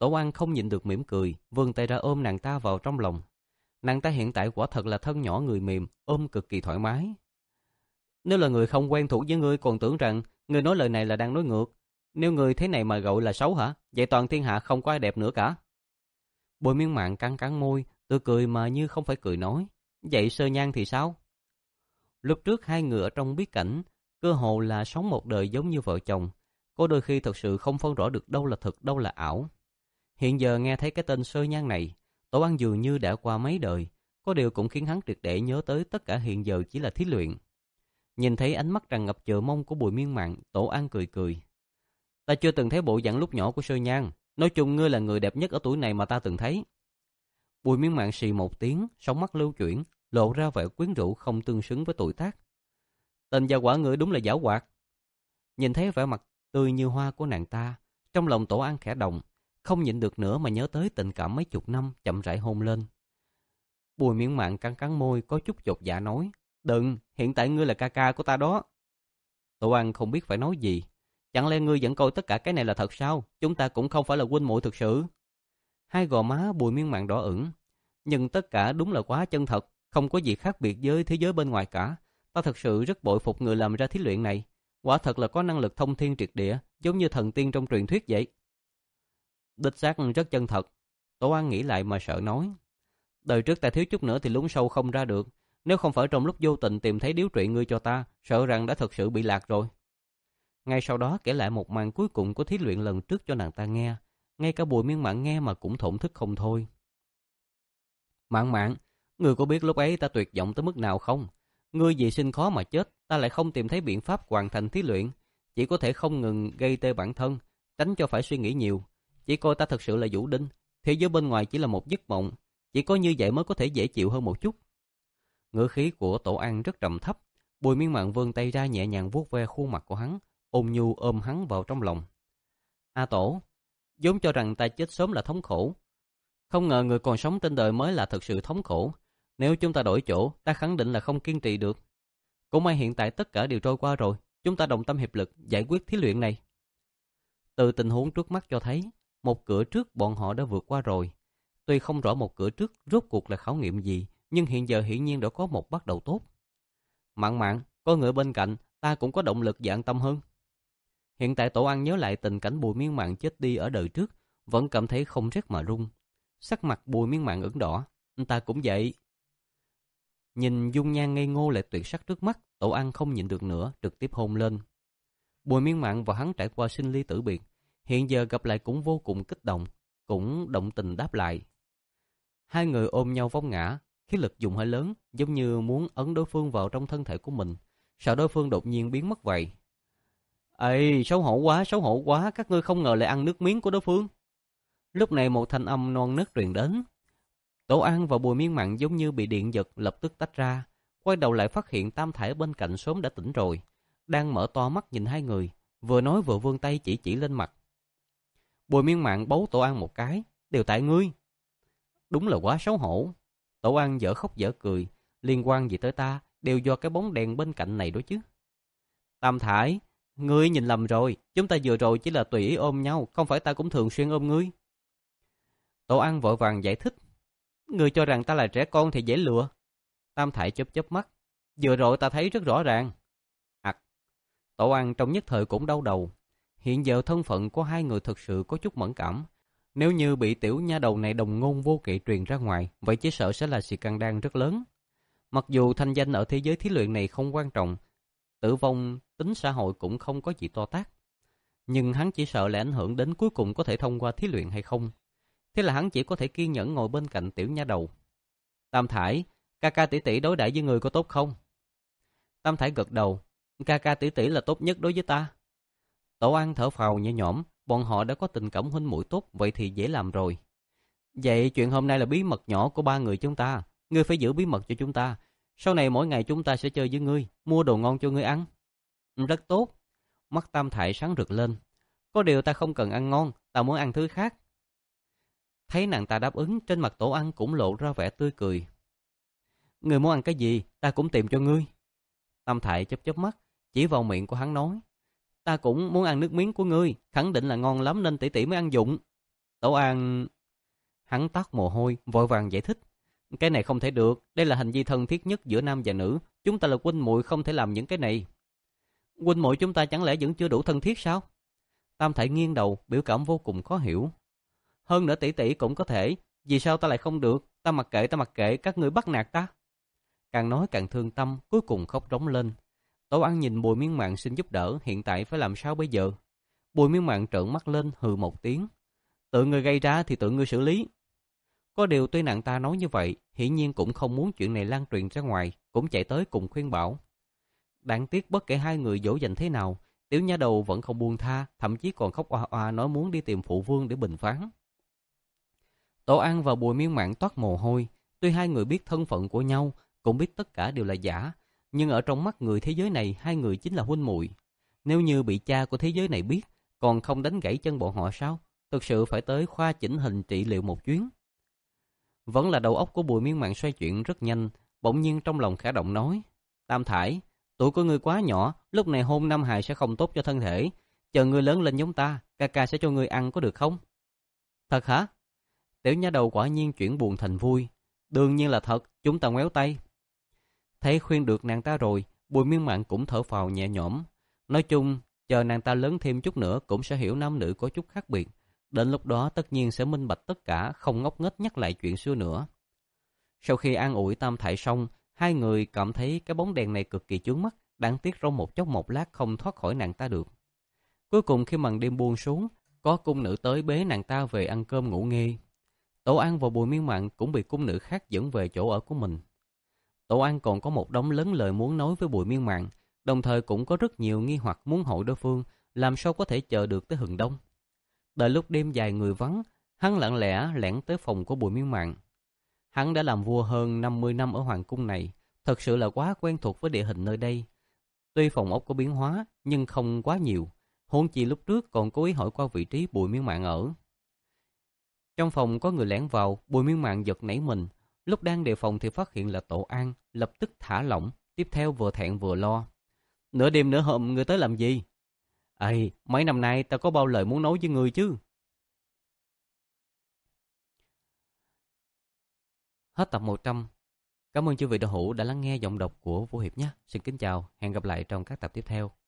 Tổ An không nhịn được mỉm cười, vươn tay ra ôm nàng ta vào trong lòng. Nàng ta hiện tại quả thật là thân nhỏ người mềm, ôm cực kỳ thoải mái. Nếu là người không quen thuộc với ngươi còn tưởng rằng ngươi nói lời này là đang nói ngược. Nếu ngươi thế này mà gọi là xấu hả? Vậy toàn thiên hạ không có ai đẹp nữa cả. Bùi Miên Mạn cắn cắn môi, tươi cười mà như không phải cười nói. Vậy Sơ Nhan thì sao? Lúc trước hai người ở trong bí cảnh, cơ hồ là sống một đời giống như vợ chồng. Có đôi khi thật sự không phân rõ được đâu là thực, đâu là ảo. Hiện giờ nghe thấy cái tên Sơ Nhan này, Tổ An dường như đã qua mấy đời, có điều cũng khiến hắn triệt để nhớ tới tất cả hiện giờ chỉ là thí luyện. Nhìn thấy ánh mắt tràn ngập chờ mong của Bùi Miên Mạn, Tổ An cười cười. Ta chưa từng thấy bộ dạng lúc nhỏ của Sơ Nhan, nói chung ngươi là người đẹp nhất ở tuổi này mà ta từng thấy. Bùi Miên Mạn xì một tiếng, sóng mắt lưu chuyển, lộ ra vẻ quyến rũ không tương xứng với tuổi tác. Tên gia quả ngươi đúng là giảo hoạt. Nhìn thấy vẻ mặt tươi như hoa của nàng ta, trong lòng Tổ An khẽ động, không nhịn được nữa mà nhớ tới tình cảm mấy chục năm chậm rãi hôn lên. Bùi Miên Mạn cắn cắn môi có chút chột dạ nói, đừng, hiện tại ngươi là ca ca của ta đó. Tổ An không biết phải nói gì. Chẳng lẽ ngươi vẫn coi tất cả cái này là thật sao? Chúng ta cũng không phải là huynh muội thực sự. Hai gò má Bùi Miên Mạn đỏ ửng. Nhưng tất cả đúng là quá chân thật, không có gì khác biệt với thế giới bên ngoài cả. Ta thật sự rất bội phục người làm ra thí luyện này. Quả thật là có năng lực thông thiên triệt địa, giống như thần tiên trong truyền thuyết vậy. Đích xác rất chân thật. Tổ An nghĩ lại mà sợ nói. Đời trước ta thiếu chút nữa thì lún sâu không ra được. Nếu không phải trong lúc vô tình tìm thấy điếu trụy ngươi cho ta, sợ rằng đã thật sự bị lạc rồi. Ngay sau đó kể lại một màn cuối cùng của thí luyện lần trước cho nàng ta nghe. Ngay cả Bùi Miên Mạn nghe mà cũng thổn thức không thôi. Mạn Mạn, ngươi có biết lúc ấy ta tuyệt vọng tới mức nào không? Ngươi vì sinh khó mà chết, ta lại không tìm thấy biện pháp hoàn thành thí luyện. Chỉ có thể không ngừng gây tê bản thân, tránh cho phải suy nghĩ nhiều. Chỉ coi ta thật sự là Vũ Đinh, thế giới bên ngoài chỉ là một giấc mộng. Chỉ có như vậy mới có thể dễ chịu hơn một chút. Ngữ khí của Tổ An rất trầm thấp. Bùi Miên Mạn vươn tay ra nhẹ nhàng vuốt ve khuôn mặt của hắn, ôn nhu ôm hắn vào trong lòng. A Tổ, vốn cho rằng ta chết sớm là thống khổ. Không ngờ người còn sống trên đời mới là thực sự thống khổ. Nếu chúng ta đổi chỗ, ta khẳng định là không kiên trì được. Cũng may hiện tại tất cả đều trôi qua rồi. Chúng ta đồng tâm hiệp lực giải quyết thí luyện này. Từ tình huống trước mắt cho thấy, một cửa trước bọn họ đã vượt qua rồi. Tuy không rõ một cửa trước rốt cuộc là khảo nghiệm gì, nhưng hiện giờ hiển nhiên đã có một bắt đầu tốt. Mạn Mạn, có người bên cạnh, ta cũng có động lực và an tâm hơn. Hiện tại Tổ An nhớ lại tình cảnh Bùi Miên Mạn chết đi ở đời trước, vẫn cảm thấy không rét mà run. Sắc mặt Bùi Miên Mạn ửng đỏ, ta cũng vậy. Nhìn dung nhan ngây ngô lại tuyệt sắc trước mắt, Tổ An không nhịn được nữa, trực tiếp hôn lên. Bùi Miên Mạn và hắn trải qua sinh ly tử biệt, hiện giờ gặp lại cũng vô cùng kích động, cũng động tình đáp lại. Hai người ôm nhau vấp ngã, khí lực dùng hơi lớn, giống như muốn ấn đối phương vào trong thân thể của mình, sợ đối phương đột nhiên biến mất vậy. Ê, xấu hổ quá, xấu hổ quá, các ngươi không ngờ lại ăn nước miếng của đối phương. Lúc này một thanh âm non nớt truyền đến. Tổ An và Bùi Miên Mạn giống như bị điện giật lập tức tách ra, quay đầu lại phát hiện Tam Thải bên cạnh sớm đã tỉnh rồi, đang mở to mắt nhìn hai người, vừa nói vừa vươn tay chỉ chỉ lên mặt. Bùi Miên Mạn bấu Tổ An một cái, đều tại ngươi. Đúng là quá xấu hổ. Tổ An dở khóc dở cười, liên quan gì tới ta, đều do cái bóng đèn bên cạnh này đó chứ. Tam Thải, ngươi nhìn lầm rồi, chúng ta vừa rồi chỉ là tùy ý ôm nhau, không phải ta cũng thường xuyên ôm ngươi. Tổ An vội vàng giải thích. Ngươi cho rằng ta là trẻ con thì dễ lừa. Tam Thải chớp chớp mắt. Vừa rồi ta thấy rất rõ ràng. Ảc. Tổ An trong nhất thời cũng đau đầu. Hiện giờ thân phận của hai người thực sự có chút mẫn cảm. Nếu như bị tiểu nha đầu này đồng ngôn vô kỵ truyền ra ngoài, vậy chỉ sợ sẽ là scandal rất lớn. Mặc dù thanh danh ở thế giới thí luyện này không quan trọng, tử vong tính xã hội cũng không có gì to tát. Nhưng hắn chỉ sợ lại ảnh hưởng đến cuối cùng có thể thông qua thí luyện hay không. Thế là hắn chỉ có thể kiên nhẫn ngồi bên cạnh tiểu nha đầu. Tam Thải, ca ca tỷ tỷ đối đãi với người có tốt không? Tam Thải gật đầu, ca ca tỷ tỷ là tốt nhất đối với ta. Tổ An thở phào nhẹ nhõm, bọn họ đã có tình cảm huynh muội tốt, vậy thì dễ làm rồi. Vậy chuyện hôm nay là bí mật nhỏ của ba người chúng ta, ngươi phải giữ bí mật cho chúng ta. Sau này mỗi ngày chúng ta sẽ chơi với ngươi, mua đồ ngon cho ngươi ăn. Rất tốt. Mắt Tam Thải sáng rực lên. Có điều ta không cần ăn ngon, ta muốn ăn thứ khác. Thấy nàng ta đáp ứng, trên mặt Tổ An cũng lộ ra vẻ tươi cười. Ngươi muốn ăn cái gì, ta cũng tìm cho ngươi. Tam Thải chớp chớp mắt, chỉ vào miệng của hắn nói. Ta cũng muốn ăn nước miếng của ngươi, khẳng định là ngon lắm nên tỷ tỷ mới ăn dụng. Tổ An... Hắn toát mồ hôi, vội vàng giải thích. Cái này không thể được, đây là hành vi thân thiết nhất giữa nam và nữ. Chúng ta là huynh muội không thể làm những cái này. Huynh muội chúng ta chẳng lẽ vẫn chưa đủ thân thiết sao? Tam Thải nghiêng đầu, biểu cảm vô cùng khó hiểu. Hơn nữa tỷ tỷ cũng có thể, vì sao ta lại không được? Ta mặc kệ, ta mặc kệ, các ngươi bắt nạt ta. Càng nói càng thương tâm, cuối cùng khóc rống lên. Tổ Ăn nhìn Bùi Miên Mạn xin giúp đỡ, hiện tại phải làm sao bây giờ? Bùi Miên Mạn trợn mắt lên, hừ một tiếng. Tự ngươi gây ra thì tự ngươi xử lý. Có điều tuy nàng ta nói như vậy, hiển nhiên cũng không muốn chuyện này lan truyền ra ngoài, cũng chạy tới cùng khuyên bảo. Đáng tiếc bất kể hai người dỗ dành thế nào, tiểu nha đầu vẫn không buông tha, thậm chí còn khóc oa oa nói muốn đi tìm phụ vương để bình phán. Tổ An và Bùi Miên Mạn toát mồ hôi, tuy hai người biết thân phận của nhau, cũng biết tất cả đều là giả, nhưng ở trong mắt người thế giới này hai người chính là huynh muội. Nếu như bị cha của thế giới này biết, còn không đánh gãy chân bọn họ sao? Thực sự phải tới khoa chỉnh hình trị liệu một chuyến. Vẫn là đầu óc của Bùi Miên Mạn xoay chuyển rất nhanh, bỗng nhiên trong lòng khẽ động nói: Tam Thải, tuổi của ngươi quá nhỏ, lúc này hôn Nam Hài sẽ không tốt cho thân thể. Chờ ngươi lớn lên giống ta, ca ca sẽ cho ngươi ăn có được không? Thật hả? Tiểu nha đầu quả nhiên chuyển buồn thành vui. Đương nhiên là thật, chúng ta ngoéo tay. Thấy khuyên được nàng ta rồi, Bùi Miên Mạn cũng thở phào nhẹ nhõm. Nói chung, chờ nàng ta lớn thêm chút nữa cũng sẽ hiểu nam nữ có chút khác biệt. Đến lúc đó tất nhiên sẽ minh bạch tất cả, không ngốc nghếch nhắc lại chuyện xưa nữa. Sau khi an ủi Tam Thải xong, hai người cảm thấy cái bóng đèn này cực kỳ chướng mắt, đáng tiếc trong một chốc một lát không thoát khỏi nàng ta được. Cuối cùng khi màn đêm buông xuống, có cung nữ tới bế nàng ta về ăn cơm ngủ nghê. Tổ An và Bùi Miên Mạn cũng bị cung nữ khác dẫn về chỗ ở của mình. Tổ An còn có một đống lớn lời muốn nói với Bùi Miên Mạn, đồng thời cũng có rất nhiều nghi hoặc muốn hỏi đối phương, làm sao có thể chờ được tới hừng đông. Đợi lúc đêm dài người vắng, hắn lặng lẽ lẻn tới phòng của Bùi Miên Mạn. Hắn đã làm vua hơn năm mươi năm ở hoàng cung này, thật sự là quá quen thuộc với địa hình nơi đây. Tuy phòng ốc có biến hóa, nhưng không quá nhiều. Huống chi lúc trước còn cố ý hỏi qua vị trí Bùi Miên Mạn ở. Trong phòng có người lẻn vào, Bùi Miên Mạn giật nảy mình. Lúc đang đề phòng thì phát hiện là Tổ An, lập tức thả lỏng, tiếp theo vừa thẹn vừa lo. Nửa đêm nửa hôm ngươi tới làm gì? Ây, mấy năm nay ta có bao lời muốn nói với ngươi chứ. Hết tập một trăm. Cảm ơn chư vị đạo hữu đã lắng nghe giọng đọc của Vũ Hiệp nhé. Xin kính chào, hẹn gặp lại trong các tập tiếp theo.